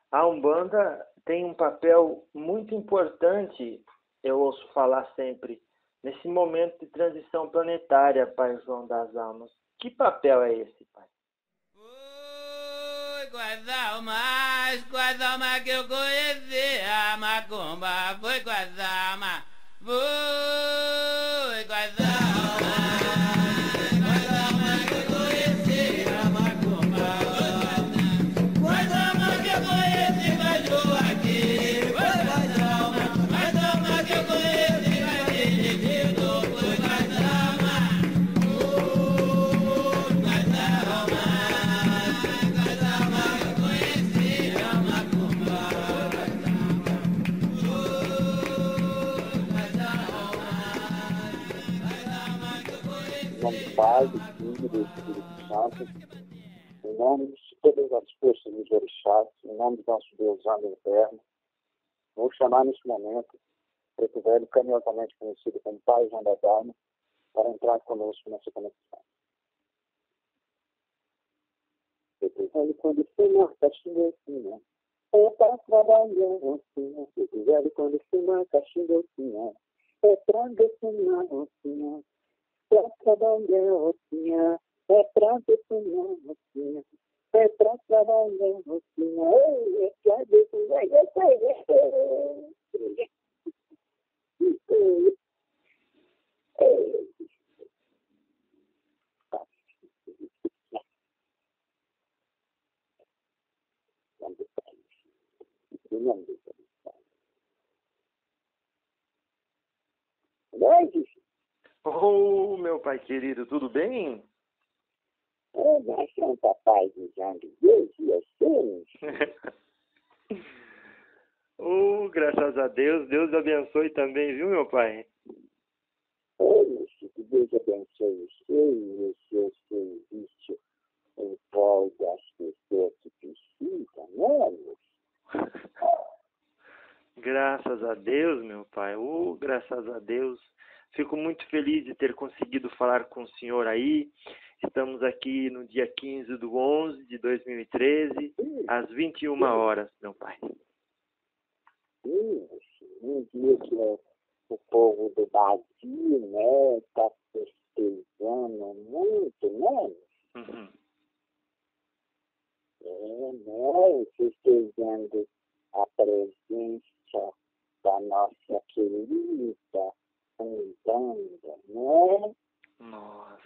A Umbanda tem um papel muito importante, eu ouço falar sempre, nesse momento de transição planetária, Pai João das Almas. Que papel é esse, Pai? Foi com as almas que eu conheci, a macumba foi com as almas, foi com as almas que eu conheci, a macumba foi com as almas que eu conheci, cachorro aqui, foi com as almas que eu conheci, cachorro, foi com as almas, foi com as almas que eu conheci, a macumba Em nome do Pai, do Filho e do Espírito Santo, em nome de todas as forças dos orixás, em nome do nosso Deus Ando Eterno, vou chamar neste momento Preto Velho, carinhosamente conhecido como Pai João das Almas, para entrar conosco nessa conexão. Preto Velho, quando fuma, caixinha assim, é para trabalhar assim. Preto Velho, quando fuma, caixinha assim, é para defumar assim. É pra trabalhar rocinha, é pra defumar rocinha, é pra trabalhar rocinha, é pra defumar rocinha. Oh, meu Pai querido, tudo bem? Nós somos papai de Jangue Deus e assim. Oh, graças a Deus. Deus abençoe também, viu, meu Pai? Que Deus abençoe você e o seu serviço em prol das pessoas que precisam, né? Graças a Deus, meu Pai. Oh, graças a Deus. Fico muito feliz de ter conseguido falar com o senhor aí. Estamos aqui no dia 15/11 de 2013, às 21 horas, meu Pai. Um dia que o povo do Brasil, né, está festejando muito, né? Uhum. Né, festejando a presença da nossa querida Umbanda, né? Nossa.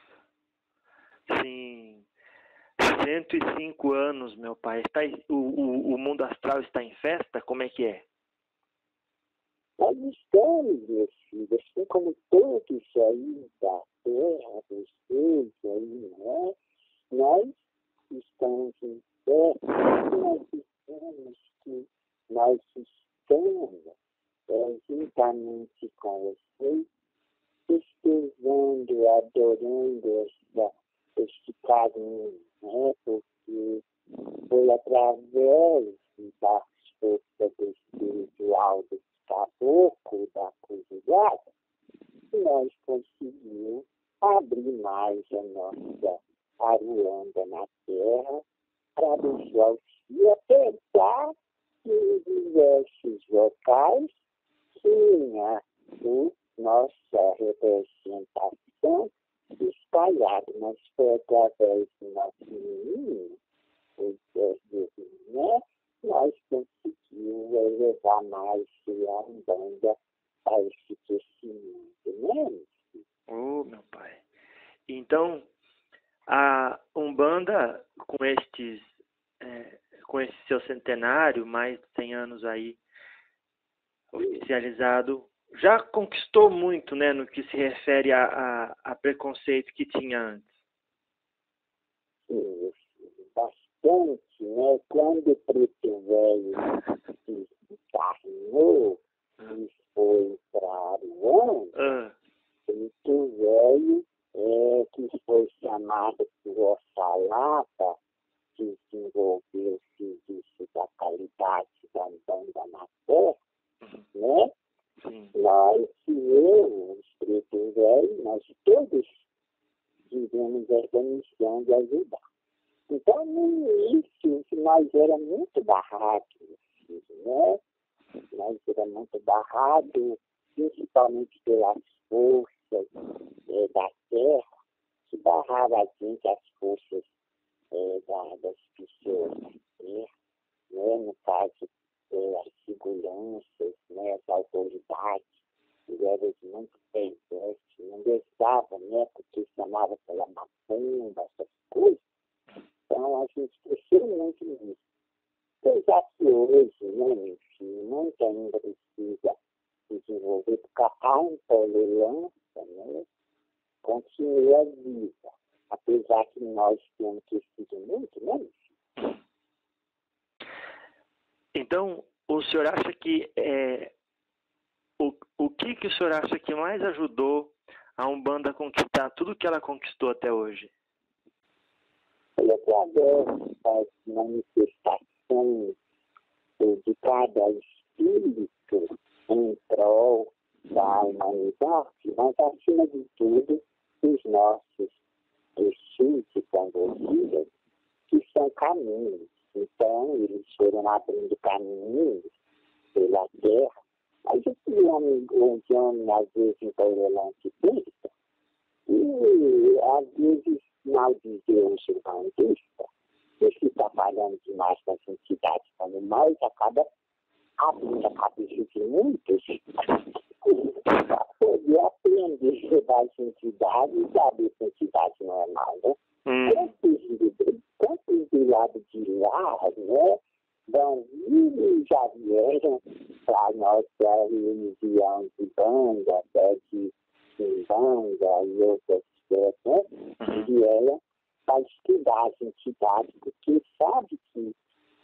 Sim. 105 anos, meu pai. O mundo astral está em festa? Como é que é? Nós estamos, meu filho, assim como todos aí da terra, vocês aí, né? Nós estamos em festa, nós dizemos que nós estamos juntamente com vocês, festejando, adorando este carinho, né? Porque foi através da força do espiritual do caboclo, da cruzada, que nós conseguimos abrir mais a nossa aruanda na terra para deixar o fio, apesar que em diversos locais tinha nossa representação espalhada, mas foi através do nosso menino, né? Nós conseguimos elevar mais a Umbanda a esse crescimento, né? Oh, meu pai. Então, a Umbanda, com esse seu centenário, mais de 100 anos aí, oficializado, já conquistou muito, né, no que se refere a preconceito que tinha antes. Bastante, né? Quando o Preto Velho se encarnou e foi para Aruanda, Preto Velho, que foi chamado por Oxalapa, que desenvolveu o serviço da qualidade da Umbanda na terra, né? Sim. Nós, os Preto Velho, nós todos tivemos essa missão de ajudar. Então, no início, nós era muito barrado, né? Nós era muito barrado, principalmente pelas forças da terra, que barrava a gente, as forças das pessoas da terra, né? No caso, as seguranças, né? As autoridades, eram muito perversas, não deixavam, né? Porque chamava pela macumba, essas coisas. Então, a gente cresceu muito nisso. Apesar que hoje, né, meu filho, muito ainda precisa desenvolver, porque a intolerância, né, continua viva. Apesar que nós temos crescido muito, né, meu filho? Então, o senhor acha que o que o senhor acha que mais ajudou a Umbanda a conquistar tudo que ela conquistou até hoje? Através das manifestações de cada espírito em prol da humanidade, mas, acima de tudo, os nossos espíritos conduzidos, que são caminhos. Então, eles foram abrindo caminhos pela terra. Mas esse homem, às vezes, intolerante pensa, e às vezes maldizer o umbandista, que está falando demais com as entidades como nós, acaba abrindo a cabeça de muitos para poder aprender das entidades e saber que a entidade não é mal, né? Tantos do lado de lá, né? Bandidos já vieram para a nossa religião de banda, até de banda e outras coisas, né? Vieram para estudar as entidades, porque sabe que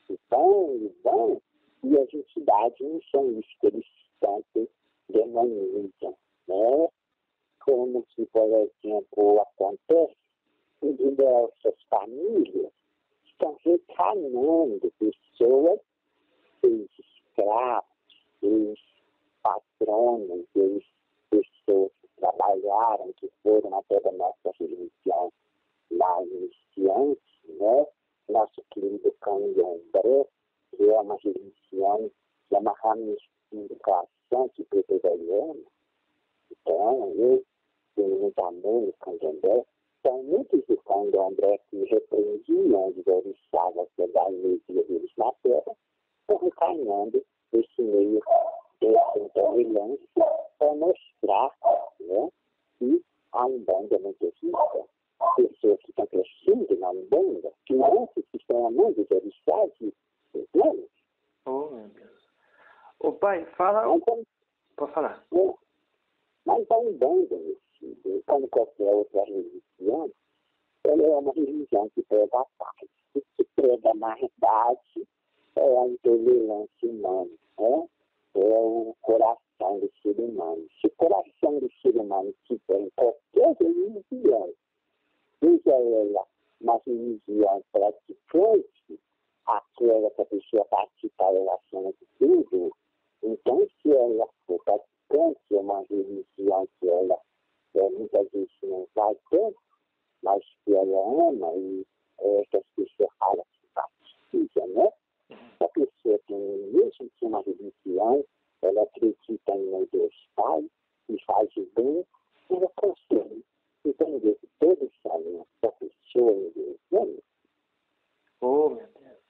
vão, e as entidades não são isso que eles tanto demonizam, né? Como que, por exemplo, acontece em diversas famílias, estão recanando pessoas, seus escravos, seus patronos, seus pessoas que trabalharam, que foram até da nossa religião lá iniciante, né? Nosso querido Candomblé, que é uma religião, que é uma ramificação que presbiteriana. Então, eu tenho muito amor no Candomblé. São muitos do Candomblé que repreendiam os orixás da energia deles na terra, estão recainhando esse meio dessa intolerância para mostrar, né, que a Umbanda é muito rica. Pessoas que estão crescendo na Umbanda, crianças que estão amando os orixás e os planos. Oh, meu Deus. Ô pai, fala. Pode falar. Mas a Umbanda, como qualquer outra religião, ela é uma religião que prega a paz. O que prega na verdade é a intolerância humana, né? É o coração do ser humano. Se o coração do ser humano tiver em qualquer religião, seja ela uma religião praticante, aquela que a pessoa participa da relação de tudo, então se ela for praticante, é uma religião que ela muitas vezes não vai ter, mas que ela ama e que as pessoas falam que participa, né? Se a pessoa tem mesmo que uma religião, ela acredita em Deus Pai e faz o bem, ela consegue entender que todos sabem a pessoa em Deus, né? Oh, meu Deus.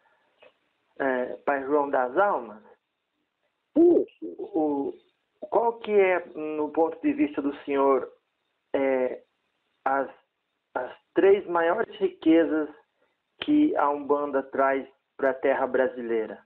Pai João das Almas? Sim. Qual que é, no ponto de vista do senhor, as 3 maiores riquezas que a Umbanda traz para a terra brasileira?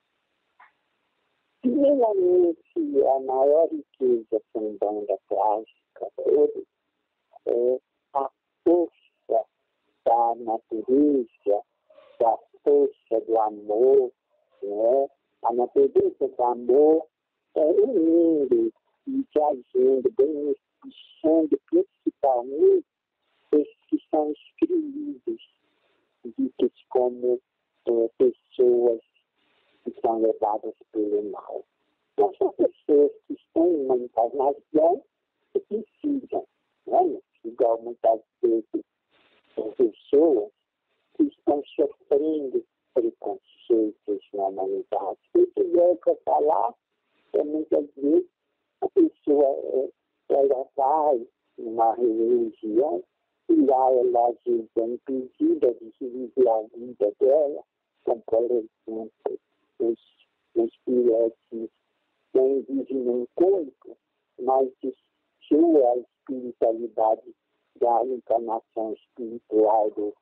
Primeiramente, a maior riqueza que a Umbanda traz para todos é a força da natureza, da força do amor, né? A natureza do amor é unindo e trazendo, beneficiando principalmente esses que são excluídos, ditos como pessoas que são levadas pelo mal. Mas são pessoas que estão em uma encarnação que precisam, né? Igual muitas vezes são pessoas que estão sofrendo preconceitos na humanidade. Se tiver para falar, muitas vezes a pessoa ela vai numa religião e lá ela às vezes é impedida de viver a vida dela, como por exemplo os filhotes nem vivem num corpo, mas sua espiritualidade da encarnação espiritual do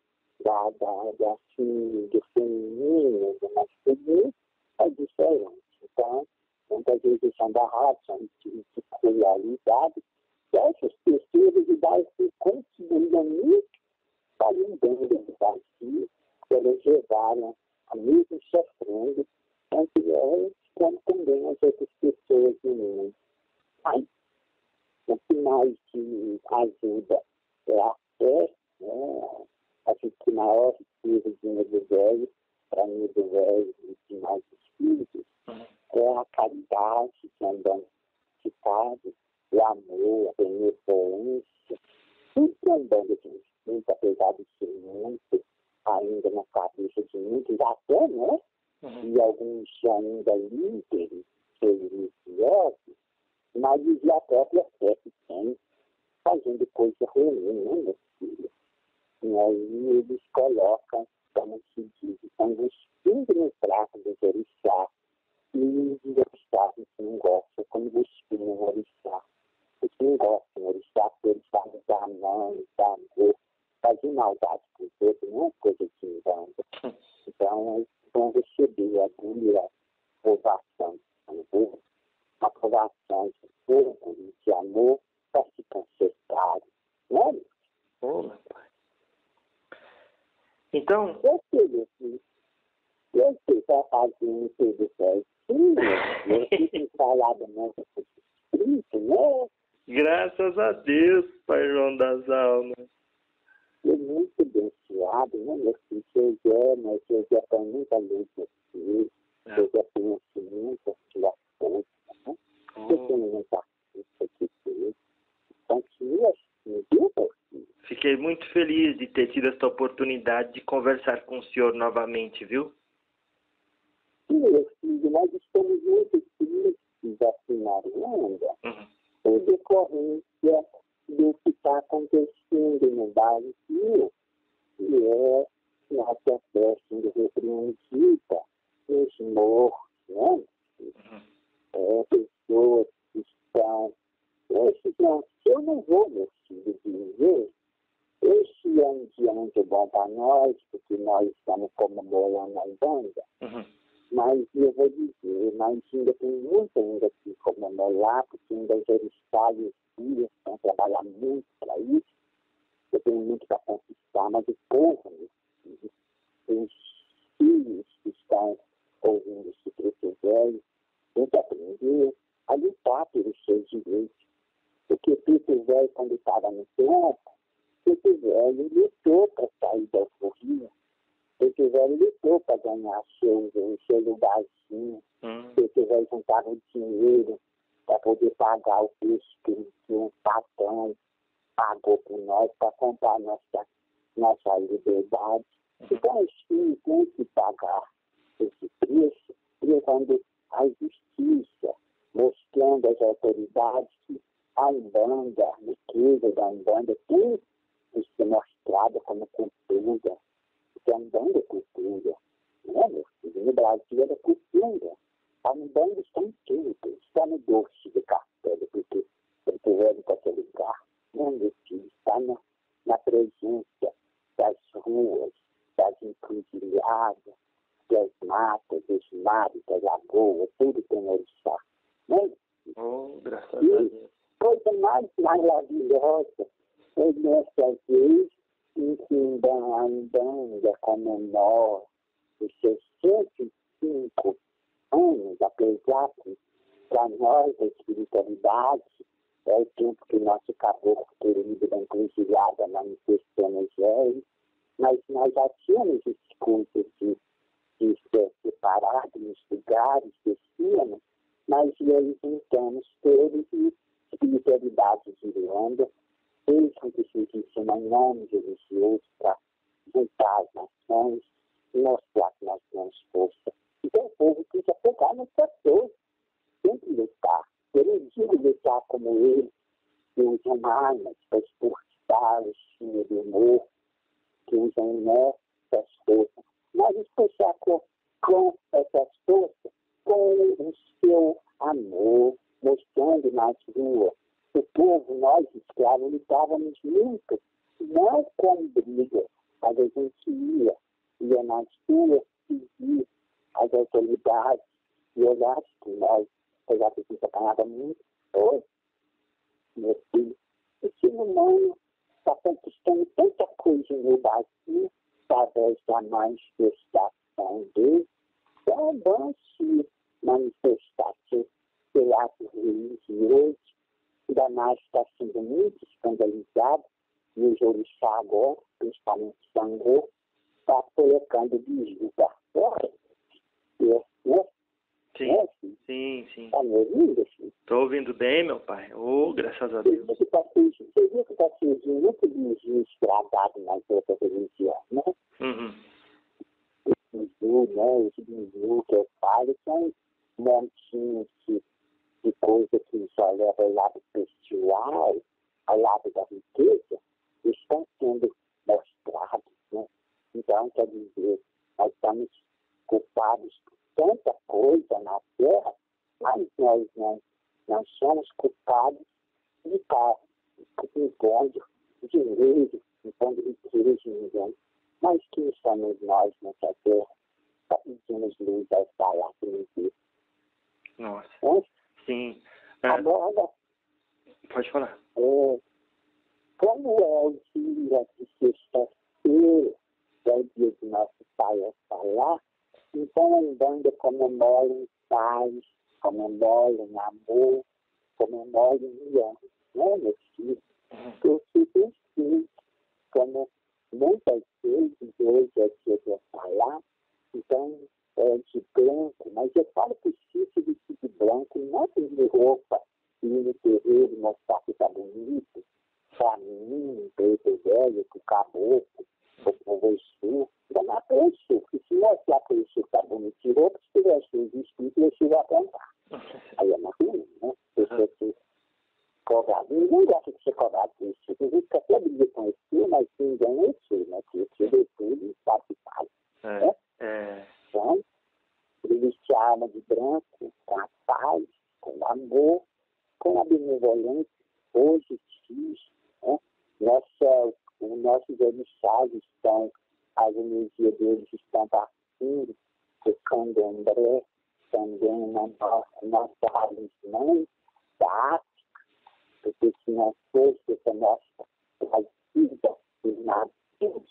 feminino, do masculino, é diferente. Então, muitas vezes são barrados, são de peculiaridade, essas pessoas dão esse consideramento para o bem do vazio, elas levaram a mesmo sofrendo, como também as outras pessoas do mundo. Mas, o que mais te ajuda é a fé, né? Acho que maior riqueza de medo velho, para medo velho e de mais espíritos, é a caridade, também, o amor, a benevolência, tudo também de espírito, apesar de ser muito ainda na cabeça de muitos, até, né? E alguns ainda líderes religiosos, mas e a própria fé que tem, fazendo coisa ruim, né, meu filho? E aí eles colocam, como se diz, são os espinhos no prato do orixá, e os orixás não gostam, como os espinhos no orixá. Eles não gostam, o orixá, porque eles falam da mãe, da amor, fazer maldade com os outros, não é coisa de engano. Então, eles vão receber a dura aprovação de amor, aprovação de fogo e de amor para se consertarem, né? Oh, meu pai. Então, Eu sei que a fazendo tudo certinho, eu fico falado muito por escrito, né? graças a Deus, Pai João das Almas. É muito abençoado, né, meu filho? Seu Zé tem muita luz no filho, seu Zé tem conhecimento, sua força, né? Você tem muita força que fez. Continua assim, viu, meu filho? Fiquei muito feliz de ter tido esta oportunidade de conversar com o senhor novamente, viu? Sim, meu filho, nós estamos muito tristes aqui na Irlanda, por decorrência do que está acontecendo no Brasil, que é nossa festa de repreendida, os morros, né? Pessoas que estão... eu não vou, meu filho, dizer, este é um dia muito bom para nós, porque nós estamos comemorando a Irlanda, mas eu vou dizer, nós ainda tem muito ainda que comemorar, porque ainda os orixás e os filhos vão trabalhar muito para isso. Eu tenho muito para conquistar, mas o povo, os filhos que estão ouvindo esse preto velho, tem que aprender a lutar pelos seus direitos. Porque preto velho, quando estava no tempo, preto velho lutou para sair da alforria. Preto velho lutou para ganhar seu lugarzinho. Preto velho juntava o dinheiro para poder pagar o preço que um patrão pagou por nós para comprar nossa liberdade. Então, os filhos têm que pagar esse preço, levando a justiça, mostrando às autoridades que a Umbanda, a riqueza da Umbanda, tem que ser mostrada como cultura. Porque a Umbanda é cultura, né, meu filho? No Brasil é cultura. A Umbanda está em tudo, está no doce de castelo, porque ele tiver qualquer lugar, né, meu filho? Está na presença das ruas, das encruzilhadas, das matas, dos mares, das lagoas, tudo tem orixá, né? Oh, graças a Deus. Coisa mais maravilhosa é nessa vez em que a Umbanda comemora os seus 105 anos, apesar que para nós a espiritualidade é o tempo que nosso caboclo querido da encruzilhada manifestou nos velhos, mas nós já tínhamos esse culto de ser separado nos lugares, descíamos, mas nós juntamos todos e espiritualidades de Irlanda, fez com que se existe um nome religioso para juntar as nações, mostrar que nós temos força. Então o povo precisa pegar no setor, sempre lutar. Eu não digo lutar como ele, que usam armas para expulsar o time do humor, que usam essas forças. Mas expressar com essas forças, com o seu amor, mostrando nas ruas. O povo, nós escravos, lutávamos muito, não com briga, mas a gente ia nas ruas pedir às autoridades e olhar que nós, apesar que a gente apanhava muito, hoje, meu filho, o ser humano está conquistando tanta coisa no Brasil, através da manifestação dele, então vamos se manifestar pela ato religioso, ainda mais está sendo muito escandalizado, e os orixá agora, principalmente Xangô, está colocando bicho para fora, né? Sim, sim. Está me ouvindo, filho? Estou ouvindo bem, meu pai. Oh, graças a Deus. Você viu que está surgindo muito bicho estragado nas outras religiões, né? Uhum. Os bizu que eu falo são montinhos de coisa que só leva ao lado pessoal, ao lado da riqueza, estão sendo mostrados, né? Então, quer dizer, nós estamos culpados por tanta coisa na Terra, mas nós não somos culpados de estar impondo dinheiro, impondo riqueza de ninguém. Mas quem somos nós nessa Terra para pedirmos luz aos galáxias? Nossa. Né? Sim. Agora, Pode falar. como é o dia de sexta-feira, que é o dia do nosso Pai a falar, então a Umbanda comemora em paz, comemora em amor, comemora em união, né, meu filho? Porque tem sido, como muitas vezes hoje é dia de eu falar, então é de branco, mas eu falo que preciso vestir de branco, não de roupa, e ir no terreiro mostrar que está bonito, para mim, um preto velho, com caboclo, com o Exu, ainda não é para o Exu, porque se mostrar que o Exu está bonito de roupa, se tiver Exu de espírito, o Exu vai apontar. Aí é mais ruim, né? Pessoa que cobrado. Ninguém gosta de ser cobrado com Exu. Tem gente que até briga com Exu, mas quem ganha é Exu, né? Que Exu vê tudo e sabe que faz. Então, ele veste a alma de branco, com a paz, com o amor, com a benevolência, hoje, né? Os nossos orixás estão, as energias deles estão partindo, o candomblé também na nossa mãe da África, porque se não fosse essa nossa trazida dos nativos,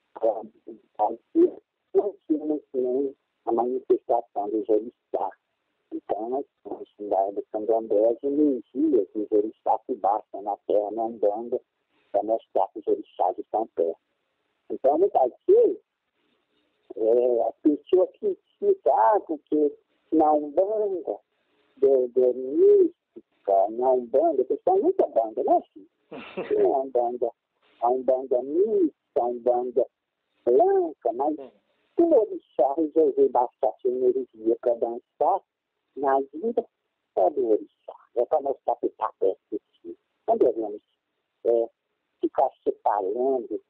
não tínhamos nem a manifestação dos orixás. Então, nós temos do candomblé as energias que os orixás se bastam na terra, na Umbanda, para mostrar que os orixás estão perto. Então, muitas vezes, a pessoa critica, porque na Umbanda, do mística, na Umbanda, o pessoal nunca banda, né, filho? Tem a Umbanda mística, a Umbanda branca, mas se o orixá resolver baixar sua energia para dançar, na vida é do orixá, é para mostrar que está perto de si. Não devemos ficar separando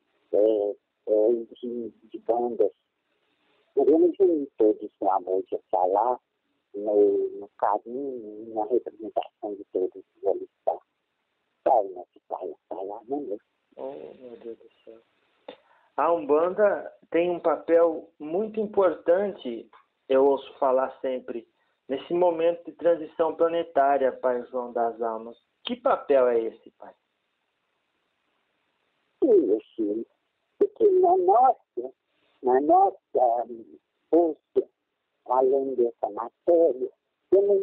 de bandas. Devemos unir todos no amor de falar, no carinho, na representação de todos os orixás. Sai, nosso Pai, falar, não é? Oh, meu Deus do céu. A Umbanda tem um papel muito importante, eu ouço falar sempre, nesse momento de transição planetária, Pai João das Almas. Que papel é esse, Pai? Sim, filho. Porque na nossa força, além dessa matéria, temos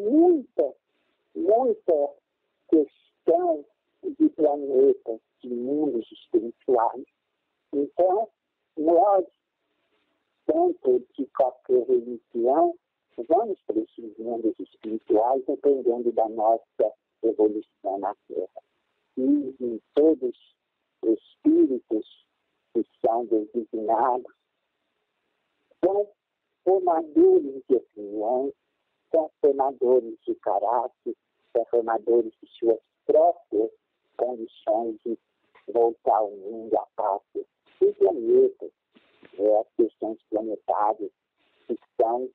muita questão de planetas, de mundos espirituais. Então, nós, tanto de qualquer religião, vamos para esses mundos espirituais dependendo da nossa evolução na Terra. E em todos os espíritos que são designados São formadores de opiniões, são formadores de caráter, são formadores de suas próprias condições de voltar ao mundo, à pátria. O planeta, as questões planetárias, que são,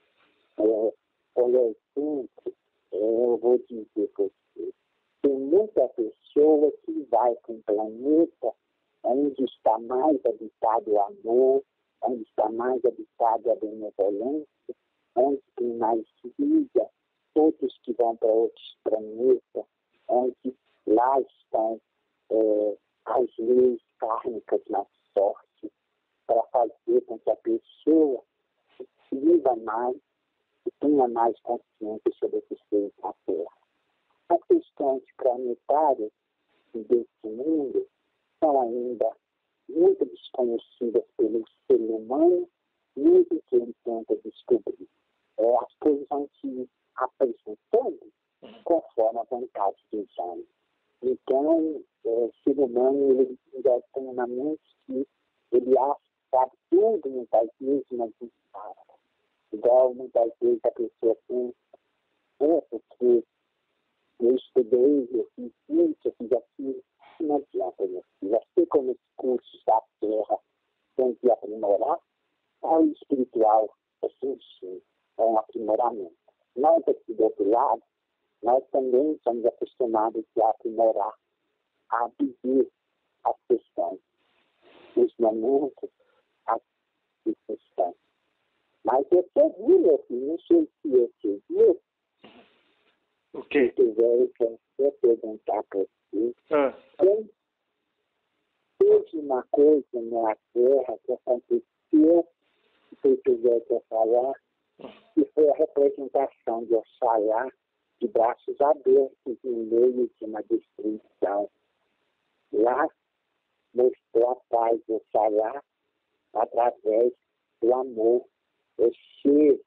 olha, eu vou dizer para você, tem muita pessoa que vai para um planeta onde está mais habitado o amor, onde está mais habitado a benevolência, onde tem mais vida, outros que vão para outros planetas, onde lá estão as leis kármicas na sorte, para fazer com que a pessoa viva mais e tenha mais consciência sobre o que fez na Terra. As questões planetárias desse mundo são ainda muito desconhecidas pelo ser humano, mesmo que ele tenta descobrir. As coisas vão se apresentando conforme a vontade dos homens. Então, o ser humano ele já tem na mente que ele acha que sabe tudo muitas vezes, mas não sabe. Igual muitas vezes a pessoa pensa, porque eu estudei, eu fiz isso, eu fiz aquilo. Não adianta, meu filho. Assim como os cursos da Terra tem que aprimorar, o espiritual é sim, é um aprimoramento. Nós aqui do outro lado, nós também somos acostumados a aprimorar, a viver as questões, os momentos, as questões. Mas eu segui, meu filho, não sei se eu segui. O quê? Se quiser, eu quero perguntar para você. Teve uma coisa na Terra que aconteceu, se você quiser falar, que foi a representação de Oxalá de braços abertos no meio de uma destruição. Lá mostrou a paz de Oxalá através do amor. É cheio,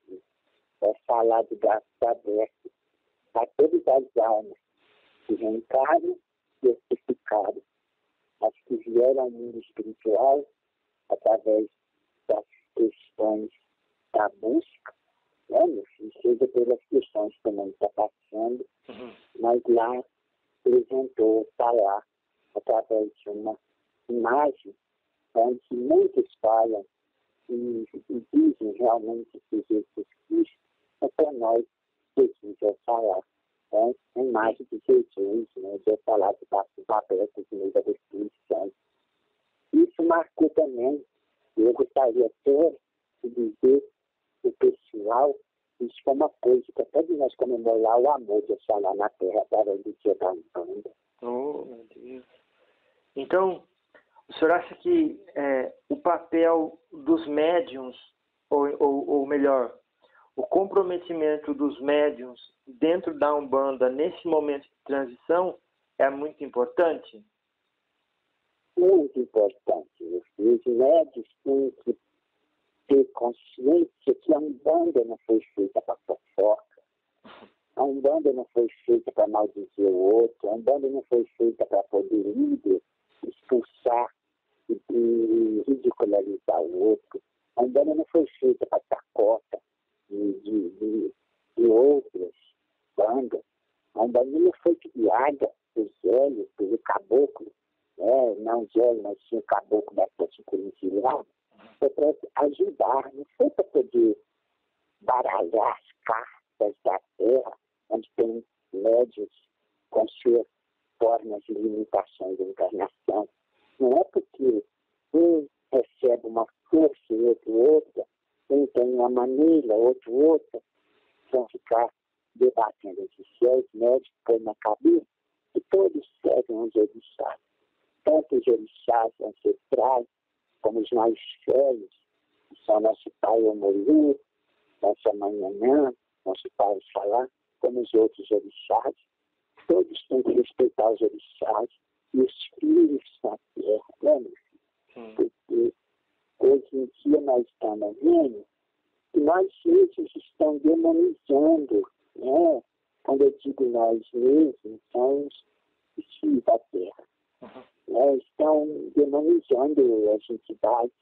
Oxalá de braços abertos a todas as almas que reencarnam e justificaram, as que vieram ao mundo espiritual através das questões da busca, né, meu filho, seja pelas questões que o mundo está passando, mas lá apresentou falar através de uma imagem onde muitos falam e dizem realmente que Jesus Cristo é para nós Jesus é falar. É a imagem de Jesus, né, de falar de braços abertos no meio da destruição. Isso marcou também, eu gostaria até de dizer o pessoal, isso foi uma coisa que até de nós comemorar o amor de Oxalá na Terra através do dia da Umbanda. Oh, meu Deus. Então, o senhor acha que o papel dos médiuns, ou melhor, o comprometimento dos médiuns dentro da Umbanda nesse momento de transição é muito importante? Muito importante. Os médios têm que ter consciência que a Umbanda não foi feita para fofoca, a Umbanda não foi feita para maldizer o outro, a Umbanda não foi feita para poder líder expulsar e ridicularizar o outro, a Umbanda não foi feita para chacota de outras bandas, a Umbanda não foi criada por Zélio, pelo caboclo, não Zélio, mas sim o caboclo da Coticurintilhada, foi para ajudar, não foi para poder baralhar as cartas da Terra, onde tem médios com suas formas de limitação de encarnação. Não é porque um recebe uma força e outro outra, um tem uma maneira, outro outra, vão ficar debatendo entre si, os médicos põem na cabeça que todos seguem os orixás. Tanto os orixás ancestrais, como os mais velhos, que são nosso pai Omolu, nossa mãe Nanã, nosso pai Oxalá, como os outros orixás, todos têm que respeitar os orixás e os filhos da terra, né? Porque hoje em dia nós estamos vendo que nós mesmos estamos demonizando, né? Quando eu digo nós mesmos, são os filhos da terra. Estão demonizando as entidades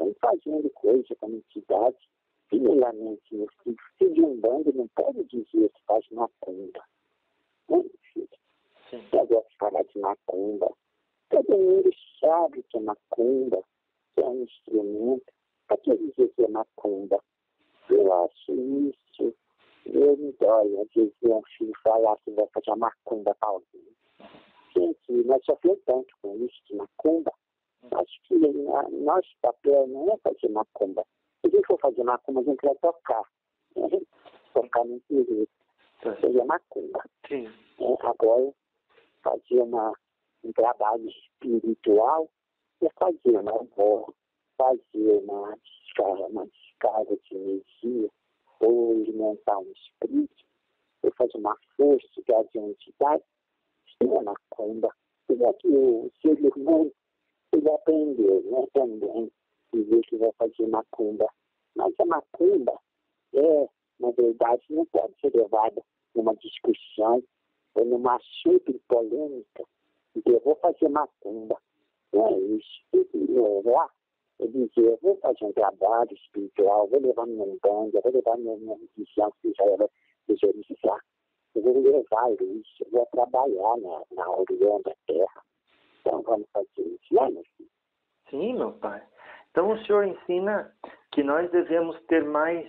estão fazendo coisa com a entidade. Primeiramente, meu filho de um bando não pode dizer que faz macumba. Não, filho. Eu gosto de falar de macumba. Todo mundo sabe que é macumba, que é um instrumento. Para que dizer que é macumba? Eu acho isso. Eu me dói, às vezes, um filho falar que vai fazer macumba para alguém. Gente, nós sofremos tanto com isso de macumba. Acho que nosso papel não é fazer macumba. Se a gente for fazer macumba, a gente vai tocar. Né? Tocar no interior. Seria macumba. Sim. Agora, fazer um trabalho espiritual é fazer uma avó, fazer uma descarga de energia, ou alimentar um espírito, ou fazer uma força de uma entidade. Isso é macumba. Porque que o seu irmão ele aprendeu, né, também, dizer que vai fazer macumba. Mas a macumba na verdade, não pode ser levada numa discussão ou numa super polêmica, de eu vou fazer macumba. Não é isso. Tem que levar, é dizer, eu vou fazer um trabalho espiritual, vou levar minha umbanda, vou levar minha religião, que já era religiosa. Eu vou levar isso, eu vou trabalhar na origem da terra. Então vamos fazer isso, né, meu filho? Sim, meu pai. Então o senhor ensina que nós devemos ter mais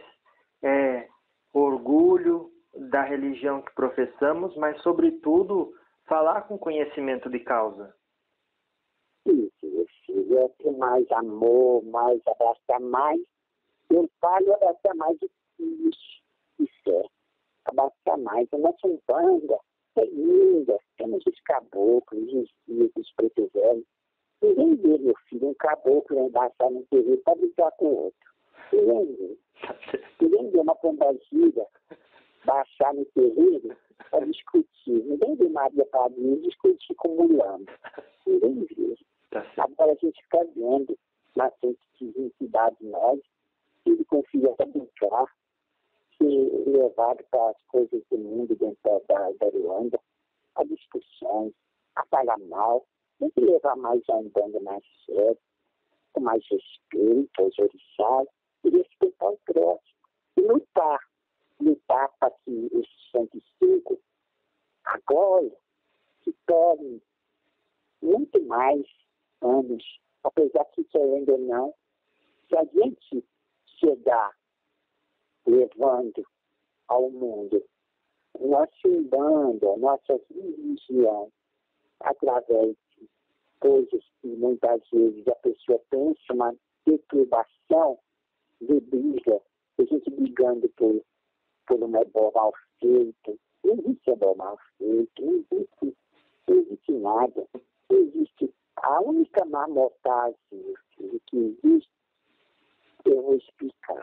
orgulho da religião que professamos, mas sobretudo falar com conhecimento de causa. Isso, meu filho, é ter mais amor, mais abraçar mais. Eu falo abraçar mais de fé. Abraçar mais. A nossa umbanda é linda. Temos os caboclos, os guias, os pretos velhos. Ninguém vê, meu filho, um caboclo embaixar no terreiro para brigar com o outro. Ninguém vê. Ninguém vê uma pombagira baixar no terreiro para discutir. Ninguém vê Maria Padrinho discutir com mulambro. Ninguém vê. Agora a gente fica vendo na frente de entidade nós, filho com filho até brincar, ser levado para as coisas do mundo dentro da Ruanda, a discussões, a falar mal. Tem que levar mais a umbanda mais sério, com mais respeito aos orixás, e respeitar o próximo. E lutar para que esses 105 agora se tornem muito mais anos, apesar que querendo ou não, se a gente chegar levando ao mundo nossa umbanda, nossa religião, através de coisas que muitas vezes a pessoa pensa, uma perturbação de briga, a gente brigando por um ebó mal feito. Não existe ebó mal feito, não existe nada. Não existe. A única marmotagem que existe, eu vou explicar.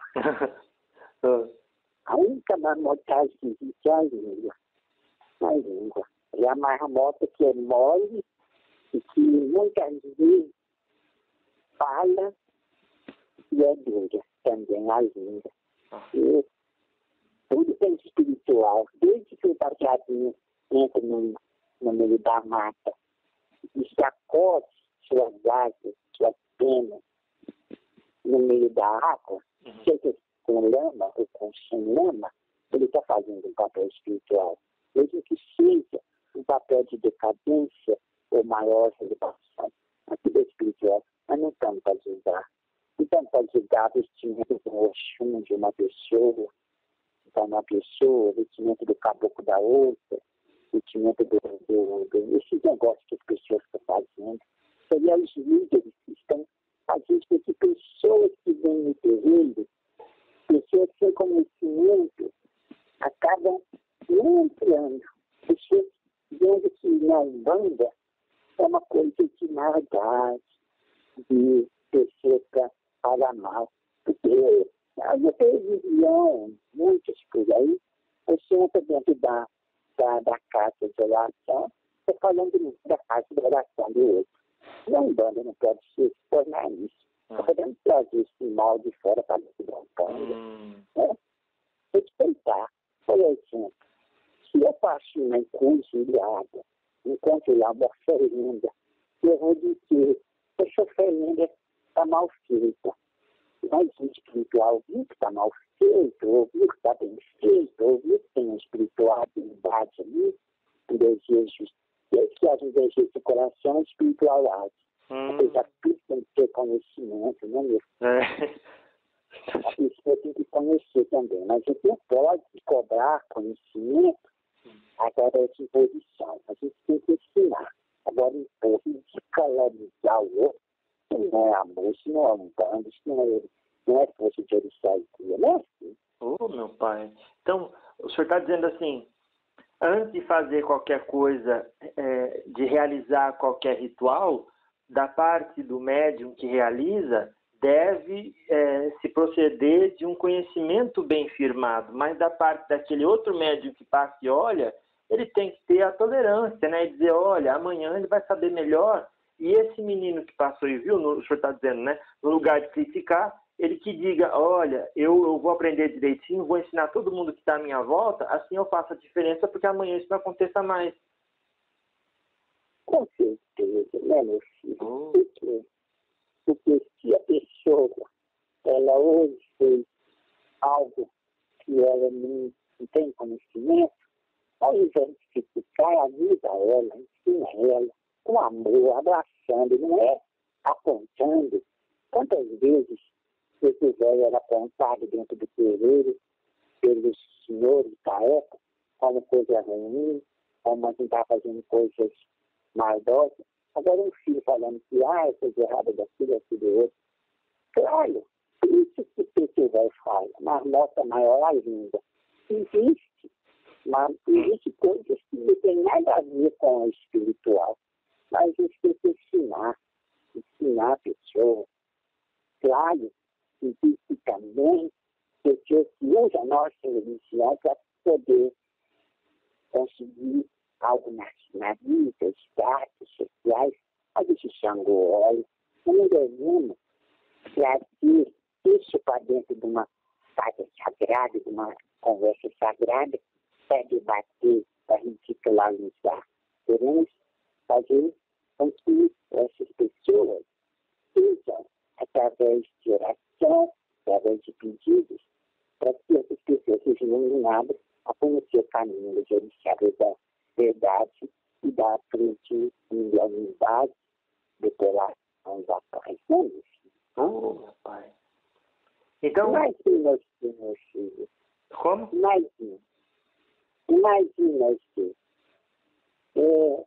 A única marmotagem que existe é a língua. A língua. É a marmota que é mole e que muitas vezes fala e é dura também a língua. E tudo tem espiritual, desde que o baixadinho entra no meio da mata e sacode suas asas, suas penas no meio da água, seja com lama ou com sem lama, ele está fazendo um papel espiritual. Mesmo que seja um papel de decadência ou maior elevação. Aquilo é espiritual, mas não estamos para julgar. Não estamos para julgar o vestimento do Oxum de uma pessoa, então uma pessoa, o vestimento do caboclo da outra, o vestimento esses negócios que as pessoas estão fazendo. Seria os líderes que estão fazendo com que pessoas que vêm no terreiro, pessoas sem conhecimento, acabam entrando. Pessoas vendo que na Umbanda é uma coisa de maldade, de pessoas para falar mal. Porque na televisão, muitos por aí, você entra dentro da casa de oração, está falando da casa de oração do outro. E a Umbanda não pode se tornar isso. Não podemos trazer esse mal de fora para dentro da Umbanda. Respeitar. Por exemplo, se eu faço uma encruzilhada, encontro lá uma oferenda, eu vou dizer que essa oferenda está mal feita. Mas o espiritual viu que está mal feito, ou viu que está bem feito, ou viu que tem uma espiritualidade ali, um desejo, que às vezes desejo do coração é espiritual age. Apesar que tudo tem que ter conhecimento, né, meu filho? A pessoa tem que conhecer também, mas a gente não pode cobrar conhecimento através de imposição. A gente tem que ensinar. Agora, impor e escalarizar o outro, isso não é amor, isso não é um bando, isso não é força de orixá e cria, né? Oh, meu pai. Então, o senhor está dizendo assim, antes de fazer qualquer coisa, de realizar qualquer ritual, da parte do médium que realiza, deve se proceder de um conhecimento bem firmado, mas da parte daquele outro médium que passa e olha, ele tem que ter a tolerância, né? E dizer, olha, amanhã ele vai saber melhor. E esse menino que passou e viu, o senhor está dizendo, né? No lugar de criticar, ele que diga, olha, eu vou aprender direitinho, vou ensinar todo mundo que está à minha volta, assim eu faço a diferença, porque amanhã isso não aconteça mais. Com certeza, né, meu filho? Porque se a pessoa, ela hoje fez algo que ela não tem conhecimento, ao invés de criticar, ajuda ela, ensina ela, com amor, abraçando, não é apontando. Quantas vezes esse velho era apontado dentro do terreiro pelos senhores da época como coisa ruim, como a gente está fazendo coisas maldosas. Agora um filho falando que é coisa errada daquilo, daquilo outro. Claro, isso que esse velho fala, mas nota maior ainda. Existe, mas existe coisas que não tem nada a ver com o espiritual. Mas a gente tem que ensinar a pessoa. Claro, existe também pessoas que usam a nossa religião para poder conseguir algo na vida, status sociais, mas isso Xangô, olha, eu não devemos trazer isso para dentro de uma casa sagrada, de uma conversa sagrada, para debater, para ridicularizar. Queremos fazer com que essas pessoas usam, através de oração, através de pedidos, para que essas pessoas sejam iluminadas a conhecer o caminho de orixá da verdade e da frente e da unidade de populações atuais. Não é isso? Oh, meu pai. Então... Imagina, meu filho. Como? Imagina assim. Eu,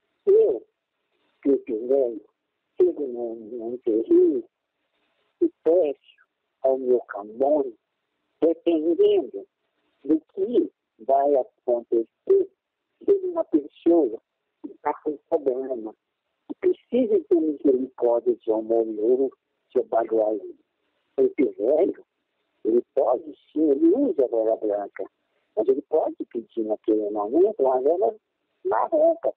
Pedro Velho, chego num terreno e peço ao meu camões, dependendo do que vai acontecer, se uma pessoa que está com problema, que precisa de misericórdia de Omolô, de Baguari. Esse velho, ele pode sim, ele usa a vela branca, mas ele pode pedir naquele momento uma vela marrom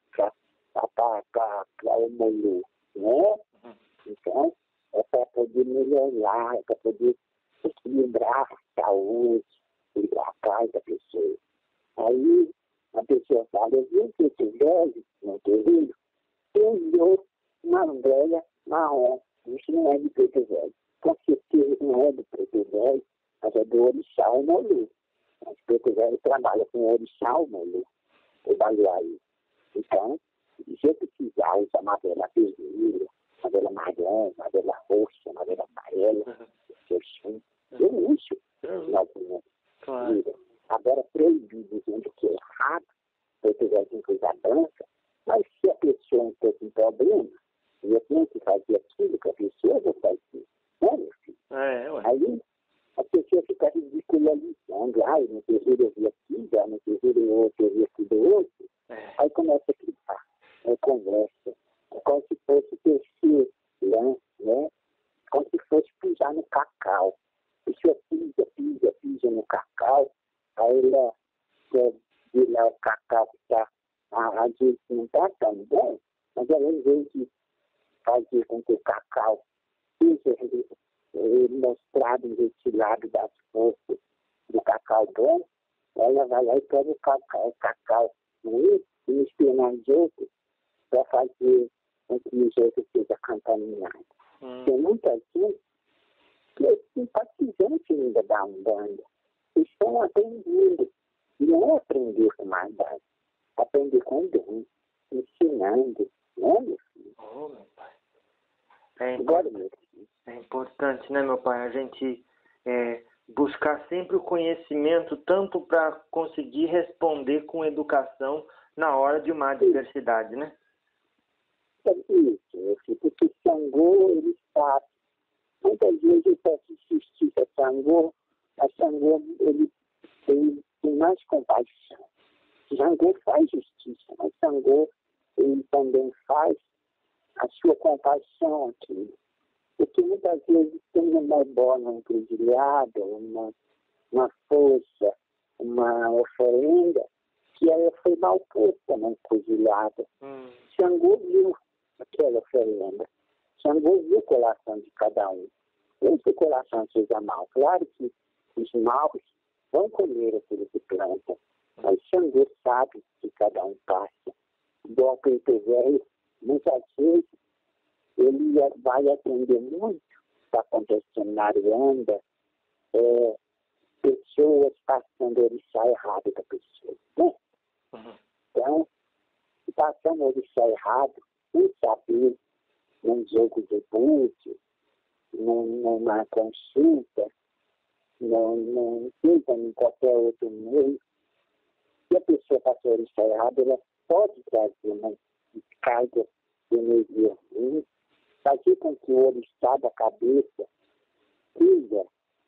para Omolô, né? Então, é para poder melhorar, é para poder equilibrar a saúde, equilibrar a paz da pessoa. Aí a pessoa fala, eu vi que esse velho, no terreiro, usou uma vela marrom. Isso não é de preto velho. Com certeza não é do preto velho, mas é do orixá Omolô. Mas o preto velho trabalha com o orixá Omolô, o Baguari. Então, se eu precisar usar uma vela vermelha, uma vela marrom, uma vela roxa, uma vela amarela, eu uso na Claro. Agora, proibido dizendo que é errado, se eu tiver que usar branca, mas se a pessoa não tem problema, e eu tenho que fazer aquilo que a pessoa vai fazer, né, meu filho? Aí a pessoa fica ridicularizando, no terreiro eu vi aqui, já no terreiro eu vi aqui do outro, aí começa a gritar, conversa, é como se fosse terceiro lance, né? Como se fosse pisar no cacau. A pessoa pisa no cacau, aí ela quer ver lá o cacau que está, a gente não está tão bom, mas ela, em vez de fazer com que o cacau seja mostrado, retirado das forças do cacau bom, ela vai lá e pega o cacau ruim e mistura nas outras para fazer com que os outros sejam contaminados. Tem muita gente que os simpatizantes ainda da Umbanda estão aprendendo. E não é aprender com maldade, aprender com dom, ensinando, né, meu filho? Oh, meu pai. Agora, meu filho. É importante, né, meu pai, a gente buscar sempre o conhecimento, tanto para conseguir responder com educação na hora de uma adversidade, né? É isso, meu filho, porque Xangô, ele sabe. Muitas vezes eu peço justiça a Xangô, mas Xangô, ele tem mais compaixão. Xangô faz justiça, mas Xangô, ele também faz a sua compaixão aqui. Porque muitas vezes tem uma bola encruzilhada, uma força, uma oferenda, que ela foi mal posta na encruzilhada. Xangô viu aquela oferenda. Xangô viu o coração de cada um. Mesmo que o coração seja mau. Claro que os maus vão comer aquilo que plantam. Mas Xangô sabe que cada um passa. Igual Preto Velho, muitas vezes, ele vai atender muito o que está acontecendo na Aruanda, pessoas passando o orixá errado da pessoa. Né? Então, passando o orixá errado, sem saber, num jogo de búzio, numa consulta, em qualquer outro meio, se a pessoa passou o orixá errado, ela pode trazer uma carga de energia ruim, fazer com que o orixá da cabeça siga,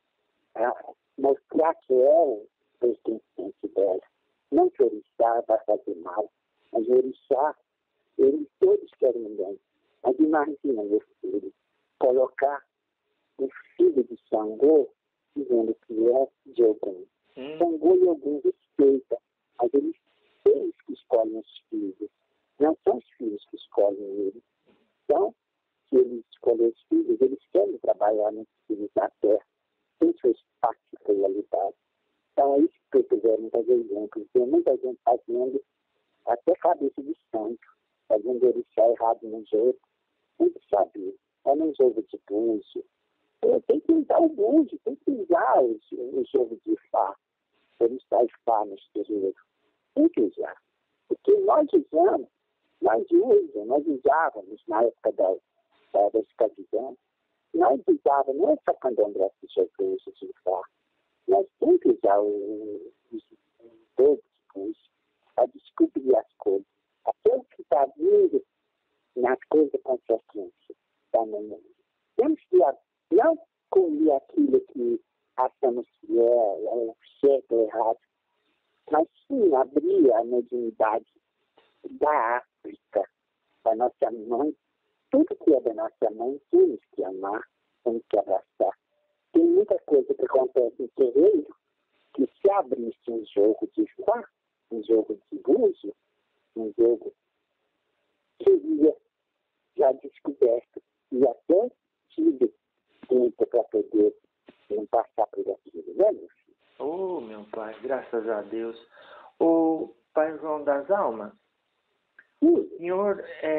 mostrar que é o pertencente dela. Não que o orixá vai fazer mal, mas o orixá, eles todos querem bem. Mas imagina, meu filho, colocar o filho de Xangô dizendo que é de Ogum. Xangô e Ogum respeita, mas eles que escolhem os filhos. Não são os filhos que escolhem eles. Então, se eles escolhem os filhos, eles querem trabalhar nos filhos na terra, sem sua particularidade. Então, é isso que eu quiser muitas exemplos. Tem muita gente fazendo até cabeça de santo, fazendo orixá errado nos outros. Tem que saber. É num jogo de búzio. Tem que usar o búzio, tem que usar o jogo de Fá. Orixá e Fá nos terreiros. Tem que usar. Porque nós usamos, nós usávamos na época da escravidão, nós usávamos, não é só quando o André se jogou o de Fá. Nós temos que usar o jogo de búzio para descobrir as coisas. Até o que está vindo nas coisas consequências da manhã. Temos que não comer aquilo que achamos que é certo ou errado, mas sim abrir a mediunidade da África, da nossa mãe. Tudo que é da nossa mãe temos que amar, temos que abraçar. Tem muita coisa que acontece no terreiro que se abrisse um jogo de Fá, um jogo de búzio, um jogo seria já descoberto e até tido tempo para poder não passar por aquilo, né, meu filho? Oh, meu pai, graças a Deus. O Pai João das Almas, o senhor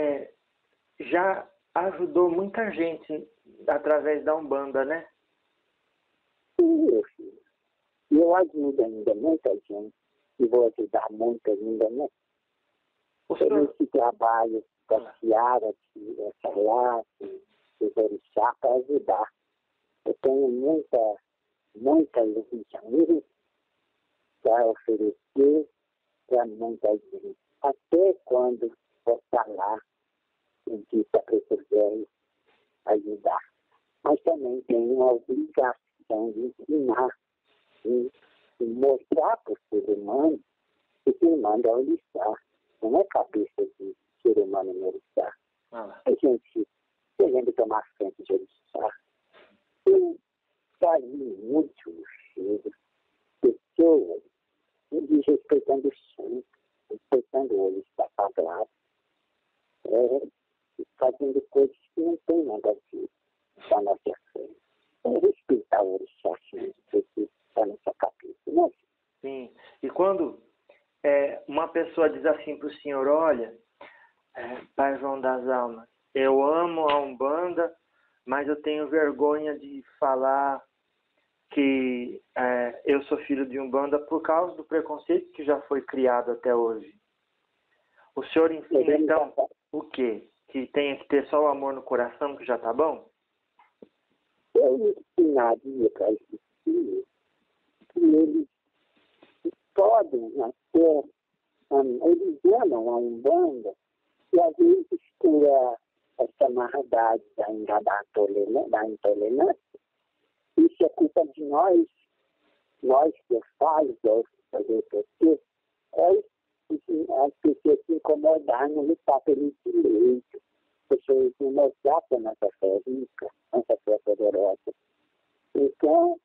já ajudou muita gente através da Umbanda, né? Sim, meu filho. E eu ajudo ainda muita gente e vou ajudar muito ainda, né? Esse trabalho da Ciara, de Sarlace, de Orixá, para ajudar. Eu tenho muita luz para oferecer para muita gente. Até quando vou estar lá e disse a Preto Velho ajudar. Mas também tenho uma obrigação de ensinar e mostrar para o ser humano que quem manda é o orixá. Não é cabeça de ser humano no orixá. A gente querendo tomar frente de orixá. Eu carinho muito no cheiro. Pessoas desrespeitando o santo, respeitando o orixá sagrado. Fazendo coisas que não tem nada a ver com a nossa fé. Respeitar o orixá, sim, que está na nossa cabeça, né? Sim. E quando uma pessoa diz assim para o senhor, olha, Pai João das Almas, eu amo a Umbanda, mas eu tenho vergonha de falar que eu sou filho de Umbanda por causa do preconceito que já foi criado até hoje. O senhor ensina, então, o quê? Que tem que ter só o amor no coração, que já tá bom? Eu ensinaria para esses filhos que eles podem até, eles amam a Umbanda, e às vezes por essa maldade da intolerância, isso é culpa de nós que eu falo, que eu fazer porque as pessoas se incomodar no lutar pelo direito, as pessoas não mostrar que a nossa fé é rica, nossa fé é poderosa. Então,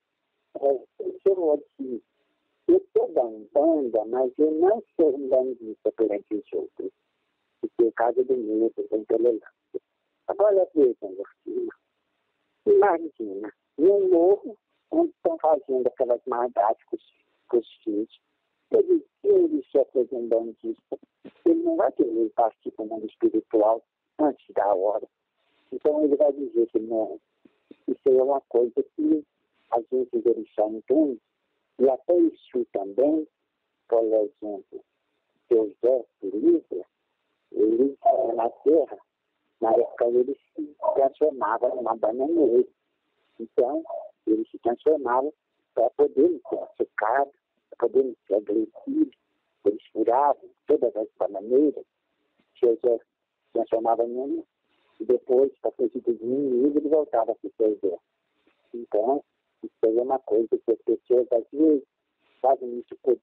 eu disse, eu sou da Umbanda, mas eu não sou umbandista perante os outros, porque é causa do medo, da intolerância. Agora veja, meu filho, imagina, no morro, onde estão fazendo aquelas maldades com os filhos, ele só fez um bandista, ele não vai querer partir para o mundo espiritual antes da hora. Então ele vai dizer que não. Isso é uma coisa que a gente orixá entende, e até isso também, por exemplo, José Filipe, ele na terra, na época ele se transformava numa bananeira. Então, ele se transformava para poder ser secado, para poder ser agressivo. Eles furavam todas as bananeiras, José se transformava em uma, e depois, para fugir dos inimigos, ele voltava a se perder. Então, isso é uma coisa que as pessoas, às vezes, fazem isso por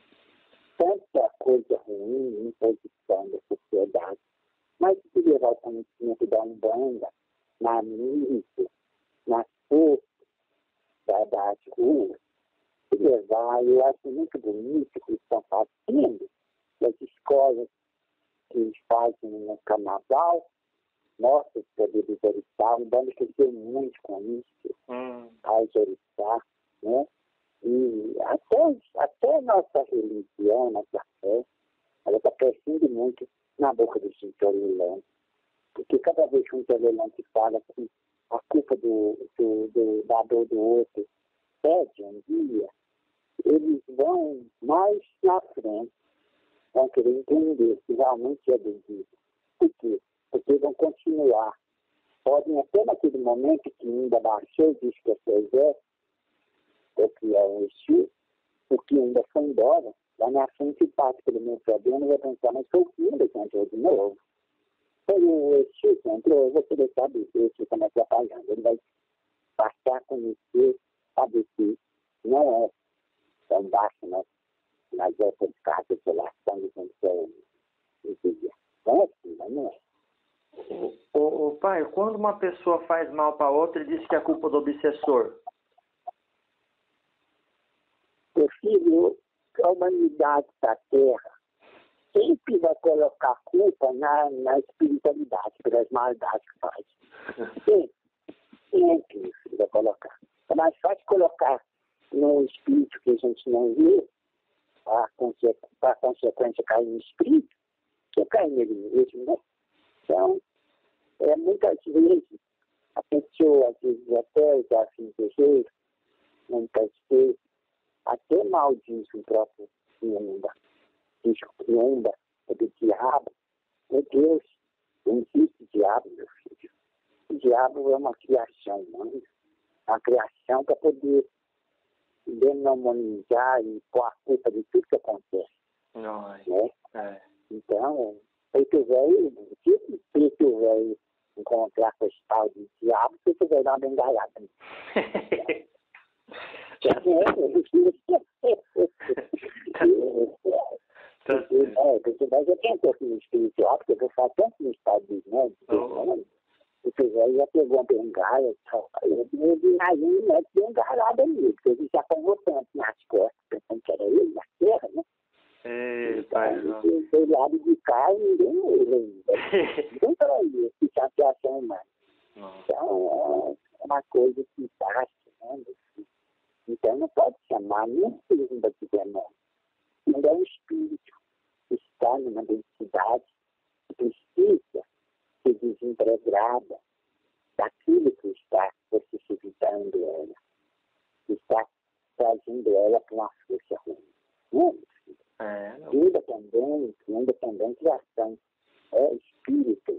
tanta coisa ruim, imposição da sociedade. Mas se levar o conhecimento da Umbanda, na mídia, na força das ruas, se levar, eu acho muito bonito que estão fazendo, as escolas que fazem no carnaval, mostra os poderes orixá, a Umbanda cresceu muito com isso, as orixá, né? E até a nossa religião, nossa fé, ela está crescendo muito na boca dos intolerantes. Porque cada vez que um intolerante fala que a culpa da dor do outro pede um dia, eles vão mais na frente, vão querer entender se realmente é devido. Por quê? Porque vão continuar. Podem até naquele momento que ainda baixou, diz que é seu exército, ou que é o Exu, porque ainda foi embora, lá na frente parte pelo meu problema e vai pensar, mas foi o filho que entrou de novo. Foi o Exu que entrou, eu vou querer saber se o Exu está me atrapalhando. Ele vai passar a conhecer, saber que não é tão baixo nas outras cartas de relação de quem quer entender. Não é assim, mas não é. O pai, quando uma pessoa faz mal para outra, ele diz que é culpa do obsessor. Meu filho, a humanidade da Terra sempre vai colocar culpa na espiritualidade, pelas maldades que faz. Sempre, meu filho, vai colocar. É mais fácil colocar no espírito que a gente não vê, a consequência cair no espírito, que cair nele mesmo, né? Então, muitas vezes, a pessoa, às vezes, até o desafio terreiro, muitas vezes, até maldiz o próprio Umbanda. Diz que Umbanda é do diabo. Meu Deus, não existe diabo, meu filho. O diabo é uma criação humana. Uma criação para poder demonizar e pôr a culpa de tudo que acontece. Não, né? Então, preto velho, se preto velho encontrar com esse tal de diabo, preto velho dá uma bengalhada. Você já tentou aqui no espiritual, porque eu faço tanto no estado de você já pegou uma bengala e tal. Eu aí não mete bengalada nele, porque ele já tomou tanto nas costas, pensando que era ele na terra, né? Do lado de cá, ninguém ele ainda. Ninguém para ele, que é a criação humana. Então, é uma coisa que está né? Então, não pode chamar nem segunda de demônio. Ainda é um espírito que está numa densidade que precisa ser desempregada daquilo que está possibilitado. matando ela, está trazendo ela para uma força ruim. Não, meu filho. Ainda também criação, é espírito,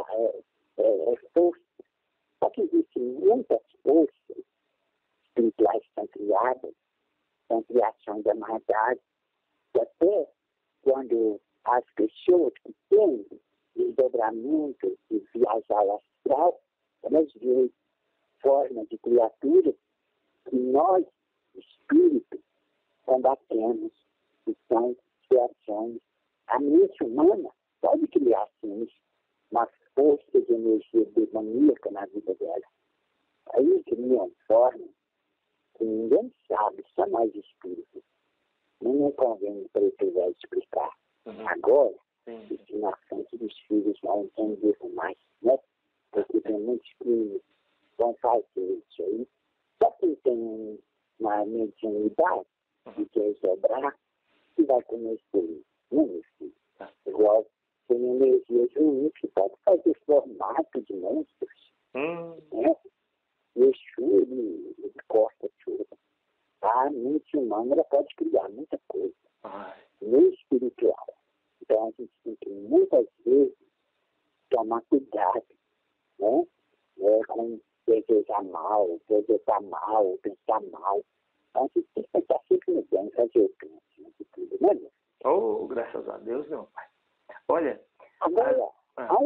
é força. Só que existem muitas forças espirituais que são criadas, são criação da maldade, e até quando as pessoas que têm desdobramento de viajar astral, elas veem formas de criaturas que nós, espíritos, combatemos, que são criações. A mente humana pode criar, sim, uma força de energia demoníaca na vida dela. Aí criam formas que ninguém sabe, só mais espíritos. Não convém para esse velho explicar. Agora, se na frente dos filhos vão entender mais, né? Porque tem muitos que vão fazer isso aí. Só quem tem uma mediunidade e quer dobrar, que vai conhecer isso. Não, meu filho. Igual tem energias ruins que pode fazer formato de monstros. Né? E o Exu, ele corta tudo. A mente humana, ela pode criar muita coisa. No espiritual. Então, a gente tem que, muitas vezes, tomar cuidado, né? Com desejar mal, desejar mal, pensar mal. Então, a gente tem que pensar sempre no bem, fazer o bem, acima de tudo, né, meu? Oh, graças a Deus, meu pai. Olha... Agora, a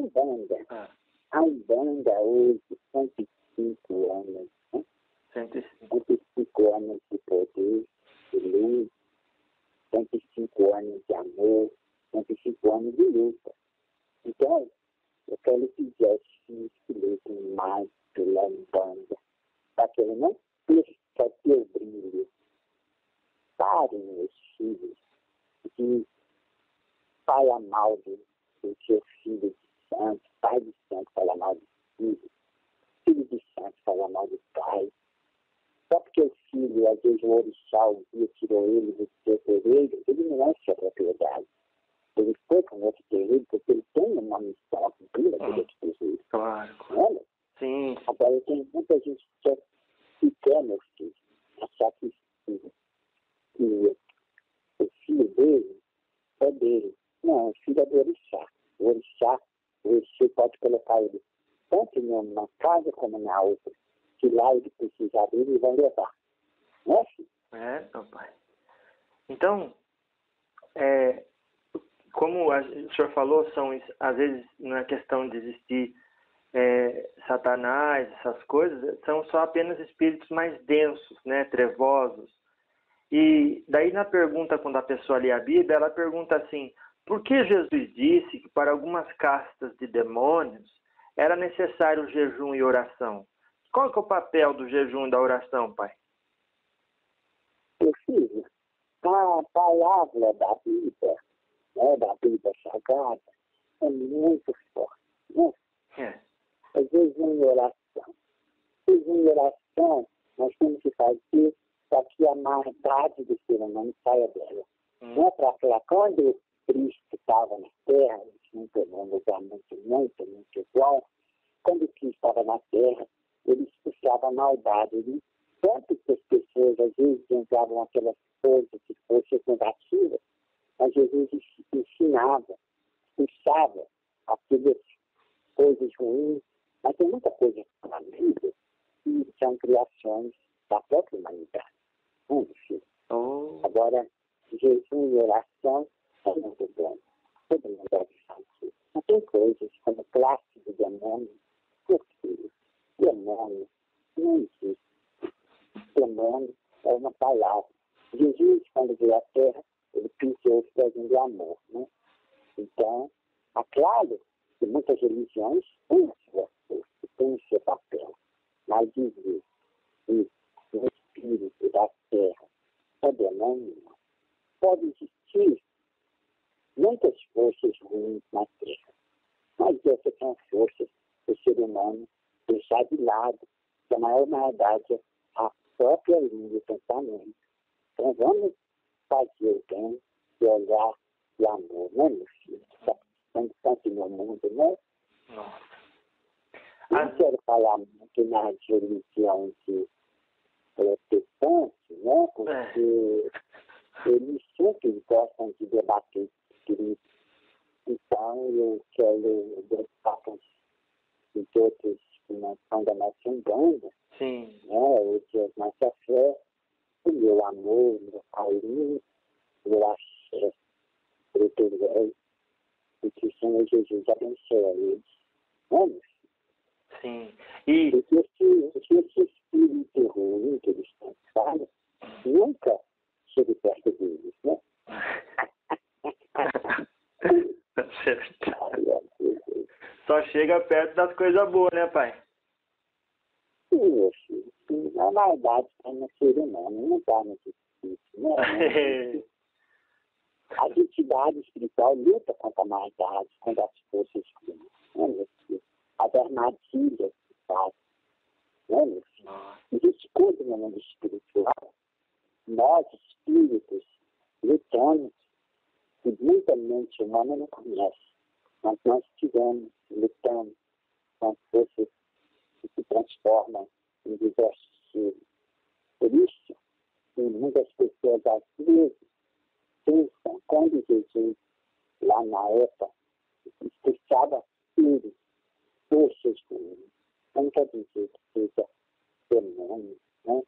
Umbanda hoje, 105 anos, né? 105 anos de poder, de luz, 105 anos de amor, 105 anos de luta. Então, eu quero que Jesses que lutem mais pela Umbanda, para que ele não perca teu brilho. Parem, meus filhos, de falar mal do seu filho de santo, pai de santo falar mal do filho de santo falar mal do pai. Só porque o filho, às vezes o orixá, o dia tirou ele do seu terreiro, ele não é sua propriedade. Ele foi com outro terreiro porque ele tem uma missão a cumprir aquele outro terreiro. Claro. Olha? Sim. Agora tem muita gente que quer, meu filho, achar que o filho dele é dele. Não, o filho é do orixá. O orixá, pode colocar ele tanto numa casa como na outra. Que lá ele precisar dele, ele vai levar. Não é, filho? Meu pai. Então, como o senhor falou, às vezes não é questão de existir Satanás, essas coisas, são só apenas espíritos mais densos, né, trevosos. E daí na pergunta, quando a pessoa lê a Bíblia, ela pergunta assim: por que Jesus disse que para algumas castas de demônios era necessário jejum e oração? Qual que é o papel do jejum e da oração, pai? Meu filho, a palavra da Bíblia, né, da Bíblia Sagrada, é muito forte. Né? É jejum e oração. Jejum e oração, nós temos que fazer para que a maldade do ser humano saia dela. Não é para falar, quando Cristo estava na Terra, muito num lugar muito bom, quando Cristo estava na Terra, ele expulsava a maldade. Ele, tanto que as pessoas, às vezes, entravam aquelas coisas que fossem negativas, mas Jesus ensinava, expulsava aquelas coisas ruins. Mas tem muita coisa na Bíblia que são criações da própria humanidade. Agora, jejum e oração é muito bom. Todo mundo deve fazer. Não tem coisas como classe de demônio. Porque demônio não existe. Demônio é uma palavra. Jesus, quando veio à Terra, ele pisou os pés de amor. Né? Então, é claro que muitas religiões têm a sua força, têm o seu papel. Mas dizer que o espírito da Terra é demônio, pode existir muitas forças ruins na Terra. Mas essas são forças do ser humano deixar de lado, que a maior maldade é a própria linha de pensamento. Então vamos fazer o bem e olhar o amor, né, meu filho? Estamos tanto no mundo, né? Nossa. Não quero falar muito na religião de protestante, né? Porque eles sempre gostam de debater Cristo. Então, eu quero deixar os outros que não são da nossa Umbanda, Sim. né? Os de nossa fé, o meu amor, meu carinho, meu axé, preto velho, e que o Senhor Jesus abençoe eles. Vamos? Sim. E Porque esse espírito ruim que eles pensaram, nunca chega perto deles, né? Tá certo. Só chega perto das coisas boas, né, pai? Sim, filho. Na verdade, está no ser humano, não está no espírito, né? A entidade espiritual luta contra a maldade, contra as forças ruins, né, meu filho? As armadilhas que fazem, né, meu filho? Existe coisa no mundo espiritual. Nós, espíritos, lutamos, que muita mente humana não conhece. Mas nós estivemos lutando com forças que se transformam em diversos seres. Por isso, que muitas pessoas, às vezes, pensam, quando Jesus, lá na época, expulsava seres, forças ruins, não quer dizer que seja demônio, né?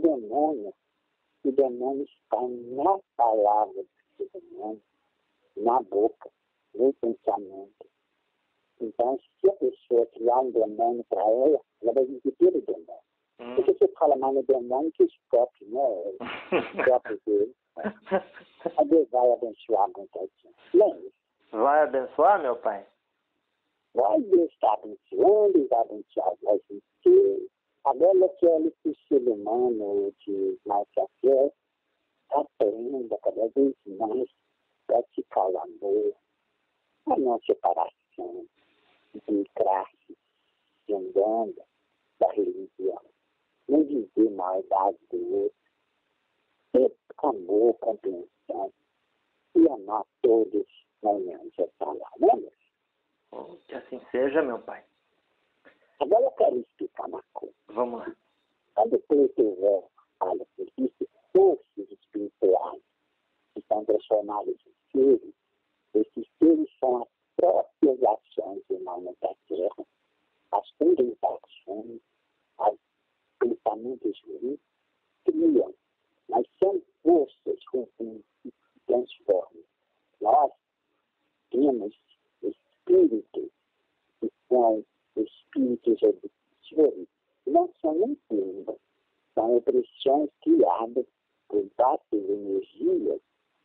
O demônio está na palavra do demônio, na boca, no pensamento. Então, se a pessoa criar um demônio para ela, ela vai viver pelo demônio. Porque você fala mais no demônio que escope, né? Escope dele. A Deus vai abençoar muita gente. Lembra? Vai abençoar, meu pai? Vai Deus estar abençoando, vai abençoar nós inteiros. Agora eu quero que o ser humano de nossa fé aprenda cada vez mais praticar o amor, a não separação de classe, de umbanda, da religião. Não dizer maldade do outro. Ter amor, compreensão e amar todos na união de falar, né, meu filho? Que assim seja, meu pai. Agora eu quero explicar uma coisa. Vamos lá. Quando o Preto fala que existem forças espirituais que são transformadas em seres, esses seres são as próprias ações humanas da Terra, as tendências, os pensamentos ruins, criam, mas são forças ruins que se transformam. Nós temos espíritos que são espíritos obsessores, não são mentiras, são opressões criadas por vastas energias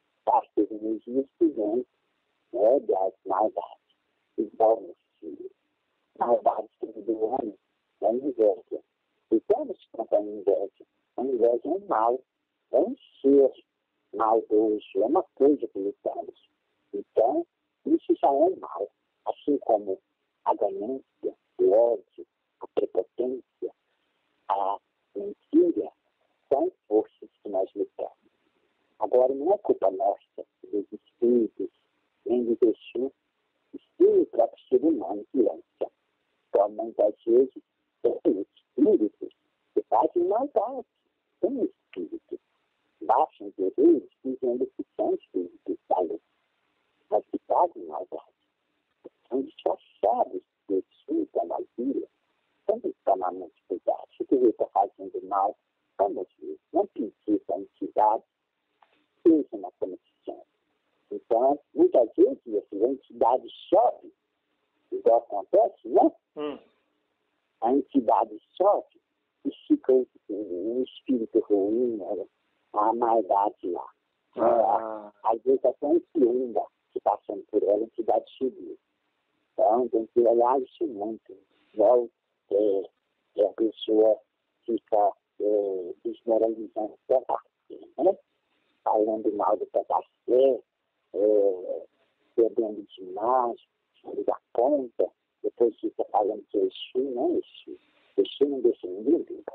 que vêm, né, das maldades. Igual nos filhos. Maldades do homem é inveja. E quando se conta a inveja é um mal, é um ser maldoso, é uma coisa que lutamos. Então, isso já é mal. Assim como a ganância, o ódio, a prepotência, a mentira, são forças que nós lutamos. Agora, não é culpa nossa, dos espíritos, nem do Exu, sim o próprio ser humano que lança. Então, muitas vezes, tem espíritos que fazem maldade. Tem espíritos. Baixam guerreiros dizendo que são espíritos da luz, mas que fazem maldade. São disfarçados de Exu, da magia. Temos que tomar muito cuidado. Se você está fazendo mal, vamos ver. Não pedir a entidade, seja na conexão. Então, muitas vezes, a entidade sobe, igual acontece, né? A entidade sobe e fica um espírito ruim, né? A maldade lá. Às vezes até um quiumba que passando por ela, a entidade subiu. Então, tem que olhar isso muito. Igual a pessoa fica desmoralizando o pedaço, né? Falando mal do pedaço, bebendo demais, falando da conta, depois fica falando que é Exu, não é Exu. Exu não deixa ninguém vivo.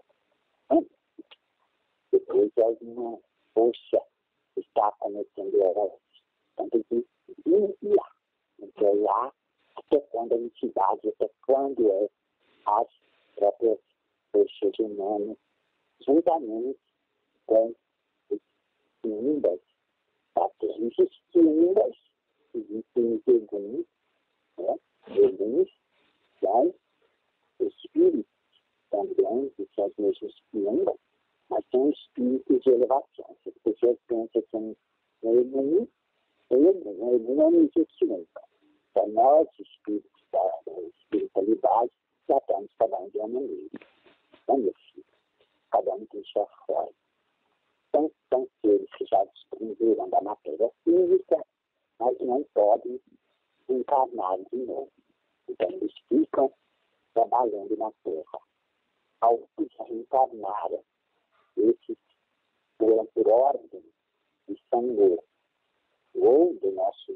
Depois alguma força está cometendo erros. Então tem que vigiar. Olhar até quando a entidade, até quando as próprias forças humanas juntamente com os quiumbas. Tá? Existem quiumbas, existem legumes, né? Legumes são espíritos também, que são os mesmos quiumbas, mas são espíritos de elevação. As pessoas pensam que um legume não existe nunca. Então, nós, espíritos da espiritualidade, tratamos cada um de uma maneira. Então, meu filho, cada um tem sua forma. São seres que já desprenderam da matéria física, mas não podem encarnar de novo. Então, eles ficam trabalhando na Terra. Ao que reencarnaram, esses foram por ordem de Senhor, ou do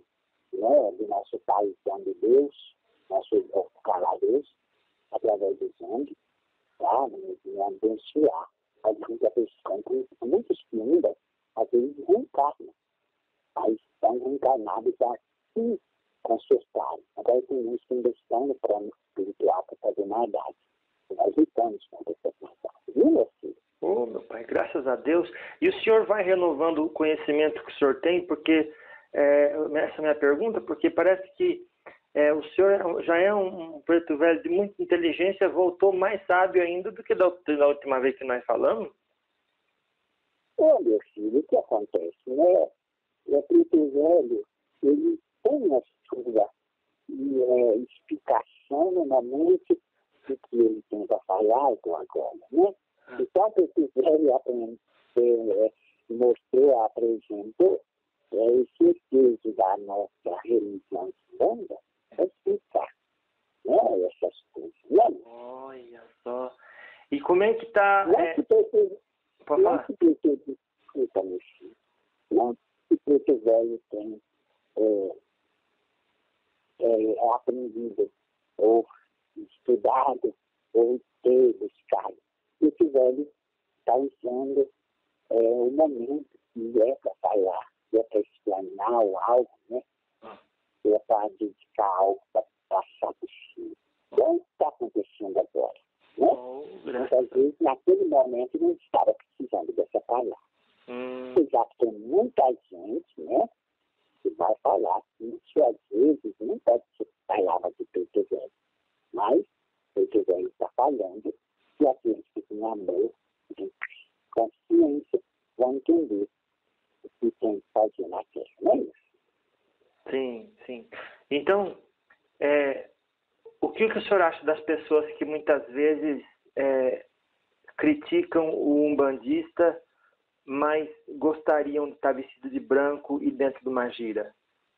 nosso país de Deus, nosso Deus, através dos anjos, tá? Me abençoar. Mas muitas vezes, muitos quiumbas, às vezes reencarnam, mas estão reencarnados para se consertarem. Agora tem uns que ainda estão no plano espiritual para fazer maldade. Nós lutamos contra essa maldade. Viu, meu filho? Oh, meu pai, graças a Deus. E o senhor vai renovando o conhecimento que o senhor tem, porque essa é a minha pergunta, porque parece que o senhor já é um preto velho de muita inteligência, voltou mais sábio ainda do que da última vez que nós falamos. Ô, meu filho, o que acontece, né? O preto velho, ele tem a sua explicação no momento do que ele tenta falar agora, né? Então, o preto velho mostrou, apresentou, esse efeito da nossa religião banda é explicar, né, essas coisas, né? Olha só. E como é que está... Não se preto velho tem aprendido, ou estudado, ou ter buscado. Esse velho está usando o momento que é para falar, que é para explanar algo, né? Que é para dedicar algo para passar por cima. Então, o que está acontecendo agora? Né? Muitas vezes, naquele momento, não estava precisando dessa palavra. Já que tem muita gente, né, que vai falar que isso, às vezes, não pode ser palavra de preto velho. Mas, preto velho está falando que aqueles que têm amor, têm consciência, vão entender o que tem que fazer na Terra, não é isso? Sim, sim. Então, o que o senhor acha das pessoas que muitas vezes criticam o umbandista, mas gostariam de estar vestido de branco e dentro de uma gira?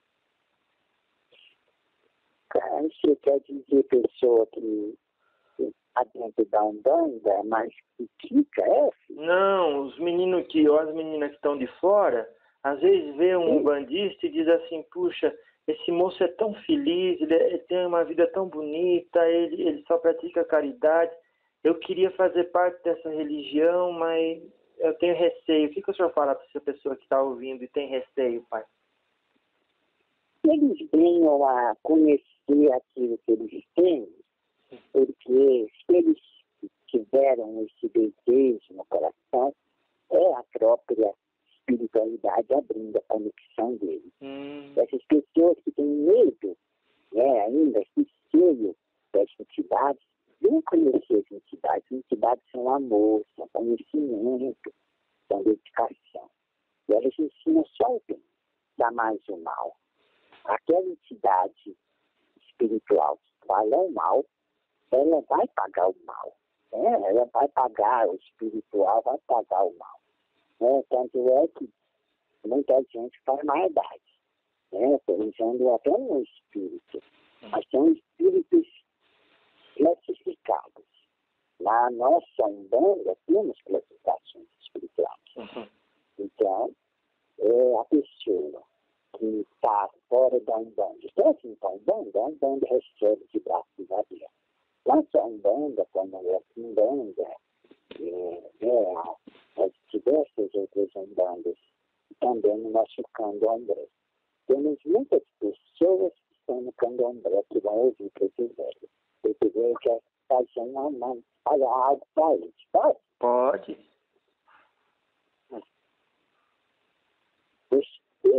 Você quer dizer pessoa que está dentro da Umbanda, mas critica, Não, os meninos ou as meninas que estão de fora, às vezes vê um umbandista e diz assim, puxa, esse moço é tão feliz, ele tem uma vida tão bonita, ele só pratica caridade. Eu queria fazer parte dessa religião, mas eu tenho receio. O que o senhor fala para essa pessoa que está ouvindo e tem receio, pai? Eles venham a conhecer aquilo que eles têm, porque se eles tiveram esse desejo no coração, é a própria espiritualidade abrindo a conexão deles. Essas pessoas que têm medo, né, ainda receio das entidades, vêm conhecer as entidades. As entidades são amor, são conhecimento, são dedicação. E elas ensinam só o bem, jamais o mal. Aquela entidade espiritual que fala o mal, ela vai pagar o mal. Ela vai pagar, o espiritual vai pagar o mal. Tanto é que muita gente faz maldade, usando até um espírito. Mas são espíritos classificados. Na nossa Umbanda temos classificações espirituais. Então, a pessoa que está fora da Umbanda, dentro da Umbanda, a Umbanda recebe de braços abertos. Nossa Umbanda, como é a Umbanda, as diversas outras Umbandas, também no nosso Candomblé. Temos muitas pessoas que estão no Candomblé que vão ouvir Preto Velho. Preto Velho quer fazer falar algo para eles, pode? Pode.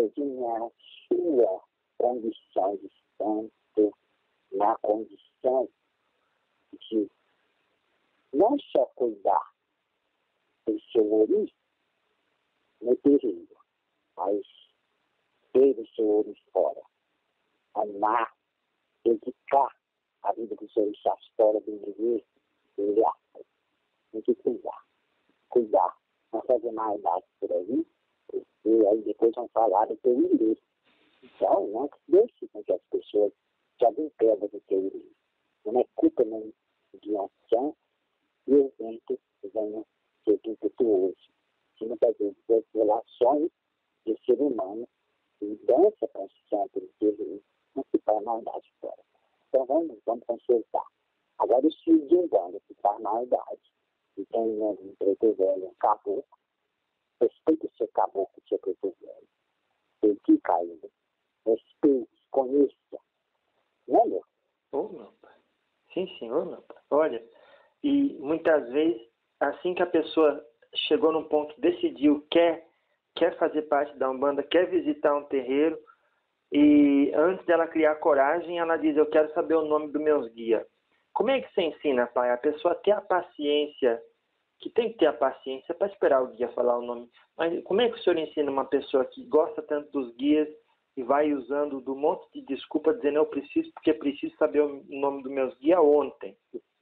esteja na sua condição de santo, na condição de não só cuidar do seu ouriço no terreiro, mas ter o seu ouriço fora, amar, dedicar a vida dos orixás fora do viver, tem que cuidar, não fazer maldade por aí, e aí depois vão falar do teu ilê. Então, não deixe com que as pessoas jogam pedra do teu ilê. Não é culpa nem de ação e o evento venha ser impetuoso. Se muitas vezes as relações de ser humano e dança consciente do teu ilê, não se faz maldade fora. Então vamos consertar. Agora os filhos de um bando que faz maldade e tem um preto velho, um caboclo, respeite o seu caboclo, o seu preto velho. Dedica a ele. Respeite, conheça. Não é, meu? Oh, meu pai. Sim, senhor, meu pai. Olha, e muitas vezes, assim que a pessoa chegou num ponto, decidiu, quer fazer parte da Umbanda, quer visitar um terreiro, e antes dela criar coragem, ela diz, eu quero saber o nome dos meus guias. Como é que você ensina, pai? A pessoa ter a paciência, que tem que ter a paciência para esperar o guia falar o nome. Mas como é que o senhor ensina uma pessoa que gosta tanto dos guias e vai usando do monte de desculpa, dizendo eu preciso, porque preciso saber o nome dos meus guias ontem?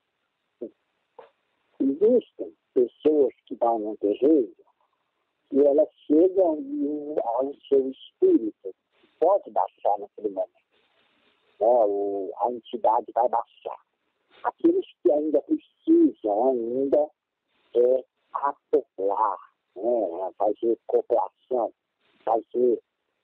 Existem pessoas que vão no terreiro e elas chegam ao seu espírito, pode baixar naquele momento. A entidade vai baixar. Aqueles que ainda precisam acoplar, fazer cooperação, fazer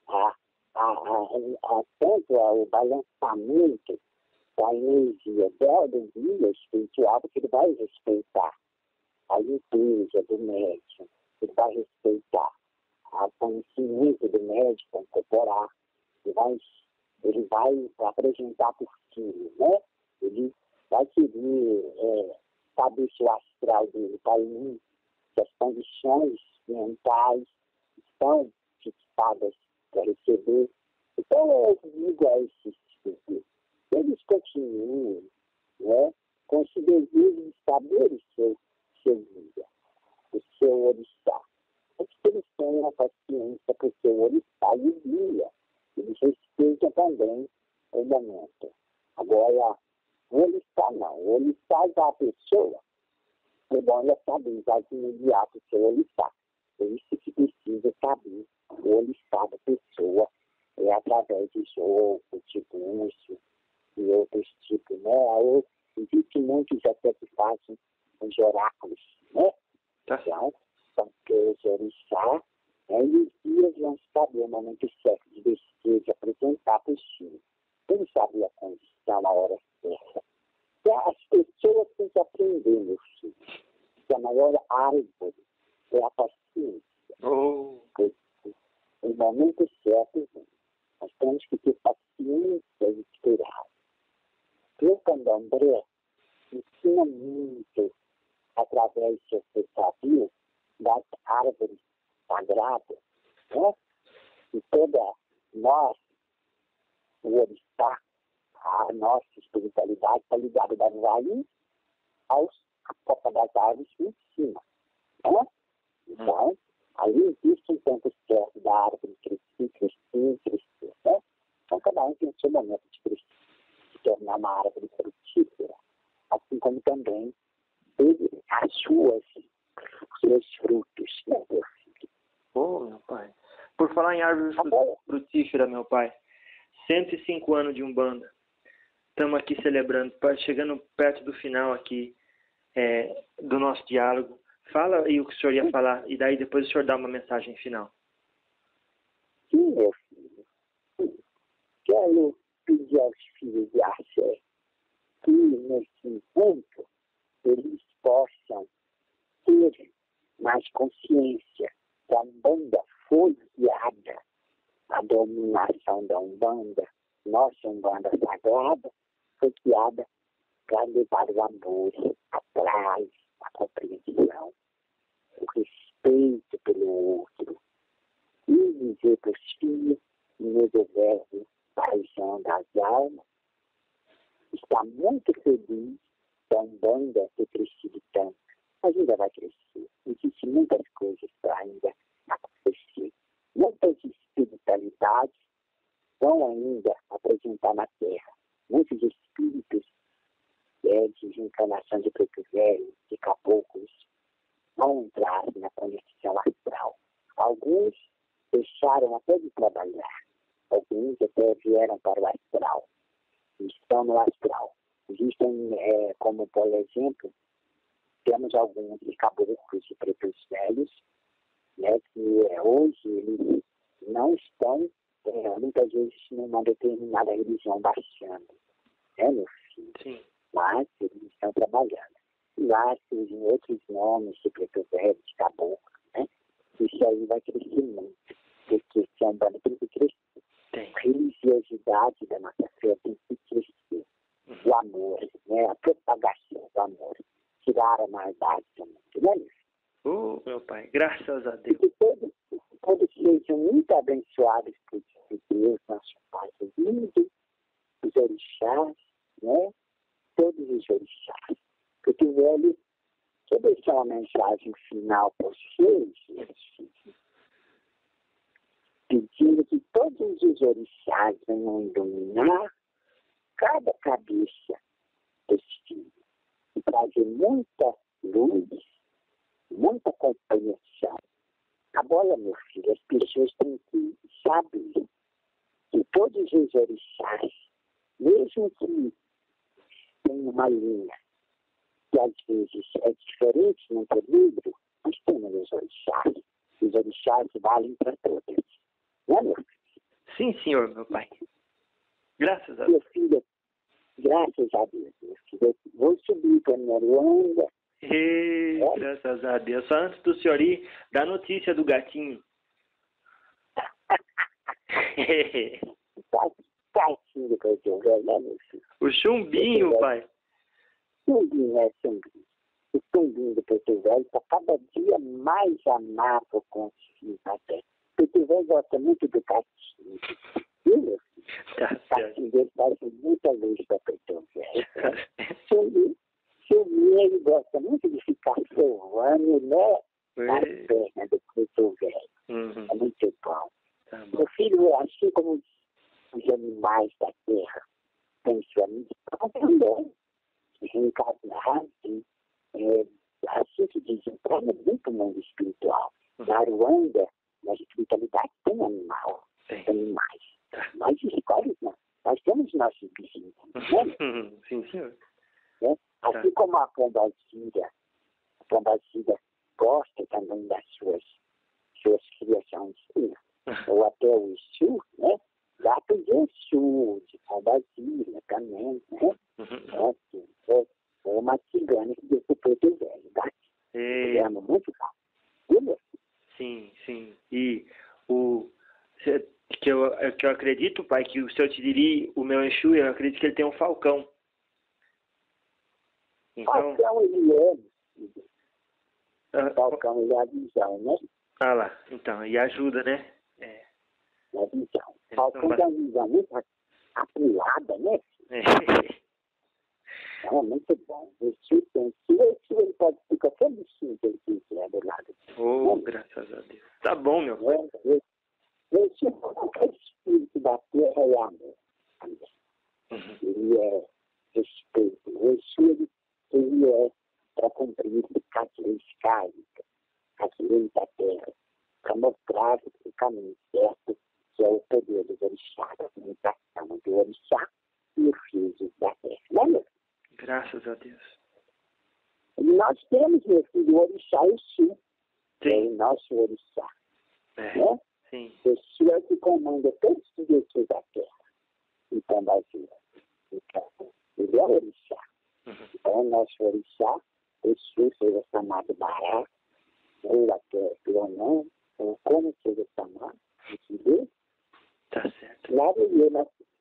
tanto o balançamento da energia do guia espiritual, porque ele vai respeitar a liturgia do médium, ele vai respeitar o conhecimento do médico corporal, ele vai apresentar por si, né? Ele vai querer saber se o astral dele está limpo, se as condições mentais estão fixadas para receber. Então, eu digo a esses espíritos, eles continuem, né, com esse desejo de saber o seu guia, o seu orixá. É que eles tenham a paciência para o seu orixá e o guia. Eles respeitam também o momento. Agora, o orixá não. O orixá da pessoa, é bom ela saber já de imediato o seu orixá. É isso que precisa saber. O orixá da pessoa é através de jogo, de búzio e outros tipos, né? Existem muitos até que fazem os oráculos, né? Então, são os orixás, né? E os dias vão saber o momento certo de descer, de apresentar para os filhos. Eles sabem a condição, a hora certa. E as pessoas têm que aprender, meu filho, que a maior árvore é a paciência. O momento certo, nós temos que ter paciência e esperar. O candomblé ensina muito, através do seu sabio, das árvores sagradas, né? E toda nós, o orixá, a nossa espiritualidade está ligada das raízes à copa das árvores em cima, né? Então, ali existe um tempo certo da árvore crescer, né? Então, cada um tem o seu momento de crescer, de tornar uma árvore frutífera, assim como também teve os seus frutos, né, meu filho? Oh, meu pai. Por falar em árvore frutífera, meu pai, 105 anos de Umbanda. Estamos aqui celebrando, chegando perto do final aqui do nosso diálogo. Fala aí o que o senhor ia falar, e daí depois o senhor dá uma mensagem final. Sim, meu filho. Quero pedir aos filhos de Axé que, nesse encontro, eles possam ter mais consciência que a Umbanda foi guiada, a dominação da Umbanda, nossa Umbanda sagrada, foi guiada para levar o amor, a paz, a compreensão, o respeito pelo outro, e dizer para os filhos imortalidade vão ainda apresentar na Terra. Muitos espíritos de reencarnação de preto velho, de caboclos, vão entrar na conexão astral. Alguns deixaram até de trabalhar. Alguns até vieram para o astral. Estão no astral. Existem, como por exemplo, temos alguns caboclos de pretos velhos, né, que hoje eles não estão, muitas vezes, numa determinada religião baixando, né, meu filho? Sim. Mas eles estão trabalhando. E lá surgem outros nomes de preto velho, de caboclo, né? Isso aí vai crescer muito, porque se a Umbanda tem que crescer. A religiosidade da nossa fé tem que crescer. O amor, né? A propagação do amor. Tirar a maldade do mundo, não é isso? Meu Pai, graças a Deus. Que todos sejam muito abençoados por Deus, nosso Pai lindo, os orixás, né? Todos os orixás. Porque o velho quer deixar uma mensagem final para vocês, pedindo que todos os orixás venham iluminar cada cabeça desse filho e trazer muita luz, muita compreensão. Agora, meu filho, as pessoas têm que saber que todos os orixás, mesmo que tenham uma linha que às vezes é diferente no livro, nós temos os orixás. Os orixás valem para todos. Não é, meu filho? Sim, senhor, meu Pai. Graças a Deus. Meu filho, graças a Deus, meu filho. Eu vou subir para a minha Luanda. Graças a Deus. Só antes do senhor ir, dá notícia do gatinho. Gatinho que eu tenho, né, meu filho? O chumbinho, pai. Chumbinho, chumbinho. O chumbinho do Preto Velho está cada dia mais amável com os filhos até. O Preto Velho gosta muito do gatinho. Viu, meu filho? O gatinho dele faz muita luz para Preto Velho. Chumbinho, ele gosta muito de ficar sovando, né? Na perna do Preto Velho. É muito bom. Tá bom. Meu filho, assim como os animais da terra têm sua missão também, reencarnar, assim que dizem, para muito mundo espiritual. Na Ruanda, na espiritualidade, tem animal, tem animais. Nós escolhemos, nós temos nossos vizinhos, né? Sim, senhor. Né? Assim como a pombazida gosta também das suas criações, ou até o Exu, né? Lá tem o Exu, de pombazida também, né? Uma cigana que deu pro Preto Velho, tá? Ele ama muito rápido. Sim, sim. E que eu acredito, pai, que o senhor Tiriri, o meu Exu, eu acredito que ele tem um falcão. Então... Falcão, ele é. Falcão, ele é a visão, né? Ah lá, então, e ajuda, né? É a visão. Falcão tem uma visão muito apurada, né? É muito bom. O Exu tem. Se o Exu, ele pode ficar qualquer bichinho que ele quiser do lado. Graças a Deus. Tá bom, meu pai. O Exu, qualquer espírito da terra é amor. Ele é respeito. O Exu, ele é para cumprir as leis kármicas, as leis da terra, para mostrar o caminho certo, que é o poder dos orixás, a comunicação do orixá e o fio da terra. Não é, meu? Graças a Deus. E nós temos, meu filho, o orixá Exu. Sim. É o nosso orixá. Né? Sim. O Exu é o que comanda todos os deuses da terra. Então, Brasil. Então, ele é o orixá. Então, o nosso orixá, Exu, seja chamado Bará, ou até Leonão, ou como seja chamado, entendeu? Tá certo. Lá ele nasceu.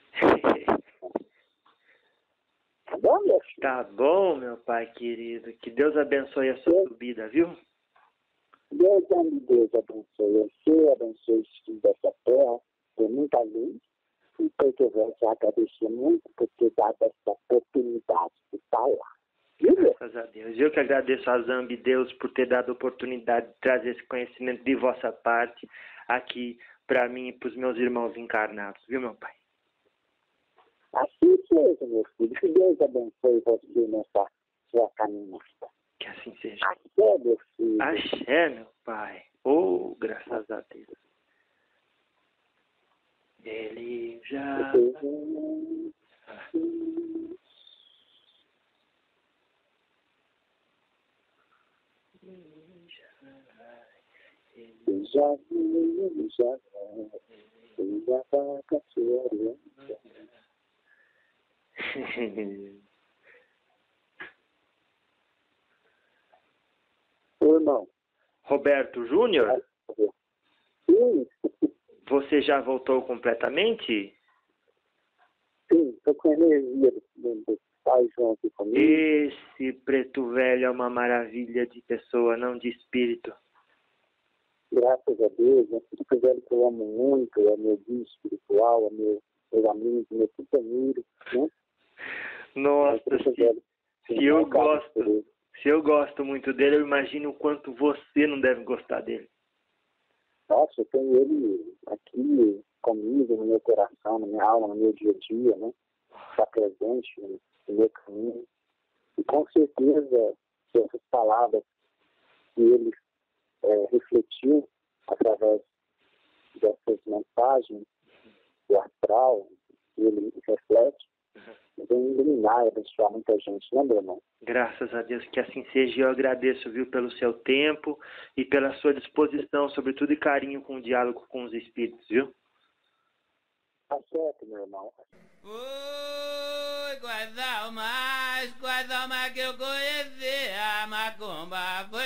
Tá bom, meu filho? Tá bom, meu pai querido. Que Deus abençoe a sua subida, viu? Deus abençoe você, abençoe os filhos dessa terra, tem muita luz. E Preto Velho já agradecer muito por ter dado essa oportunidade de estar lá. Graças a Deus. Eu que agradeço a Zambi Deus por ter dado a oportunidade de trazer esse conhecimento de vossa parte aqui para mim e para os meus irmãos encarnados, viu, meu Pai? Assim seja, meu filho. Que Deus abençoe você nessa sua caminhada. Que assim seja. Axé, meu filho. Axé, meu Pai. Oh, graças a Deus. Ele já... Ele já viu, ele já vai. Ele já vai com a sua aliança. Ô, irmão. Roberto Júnior, Sim, você já voltou completamente? sim, estou com energia do Pai João aqui comigo. Esse preto velho é uma maravilha de pessoa, não de espírito. Graças a Deus, é um preto velho que eu amo muito, é meu guia espiritual, é meu amigo, meu companheiro, né? Nossa, se eu gosto muito dele, eu imagino o quanto você não deve gostar dele. Nossa, eu tenho ele aqui comigo, no meu coração, na minha alma, no meu dia a dia, né? Está presente no meu caminho. E com certeza, essas palavras que ele refletiu através dessas mensagens do astral, que ele reflete, vem iluminar e abençoar muita gente, né, meu irmão? Graças a Deus, que assim seja. Eu agradeço, viu, pelo seu tempo e pela sua disposição, sobretudo, e carinho com o diálogo com os espíritos, viu? Tá certo, meu irmão. Foi com as almas que eu conheci a macumba. Foi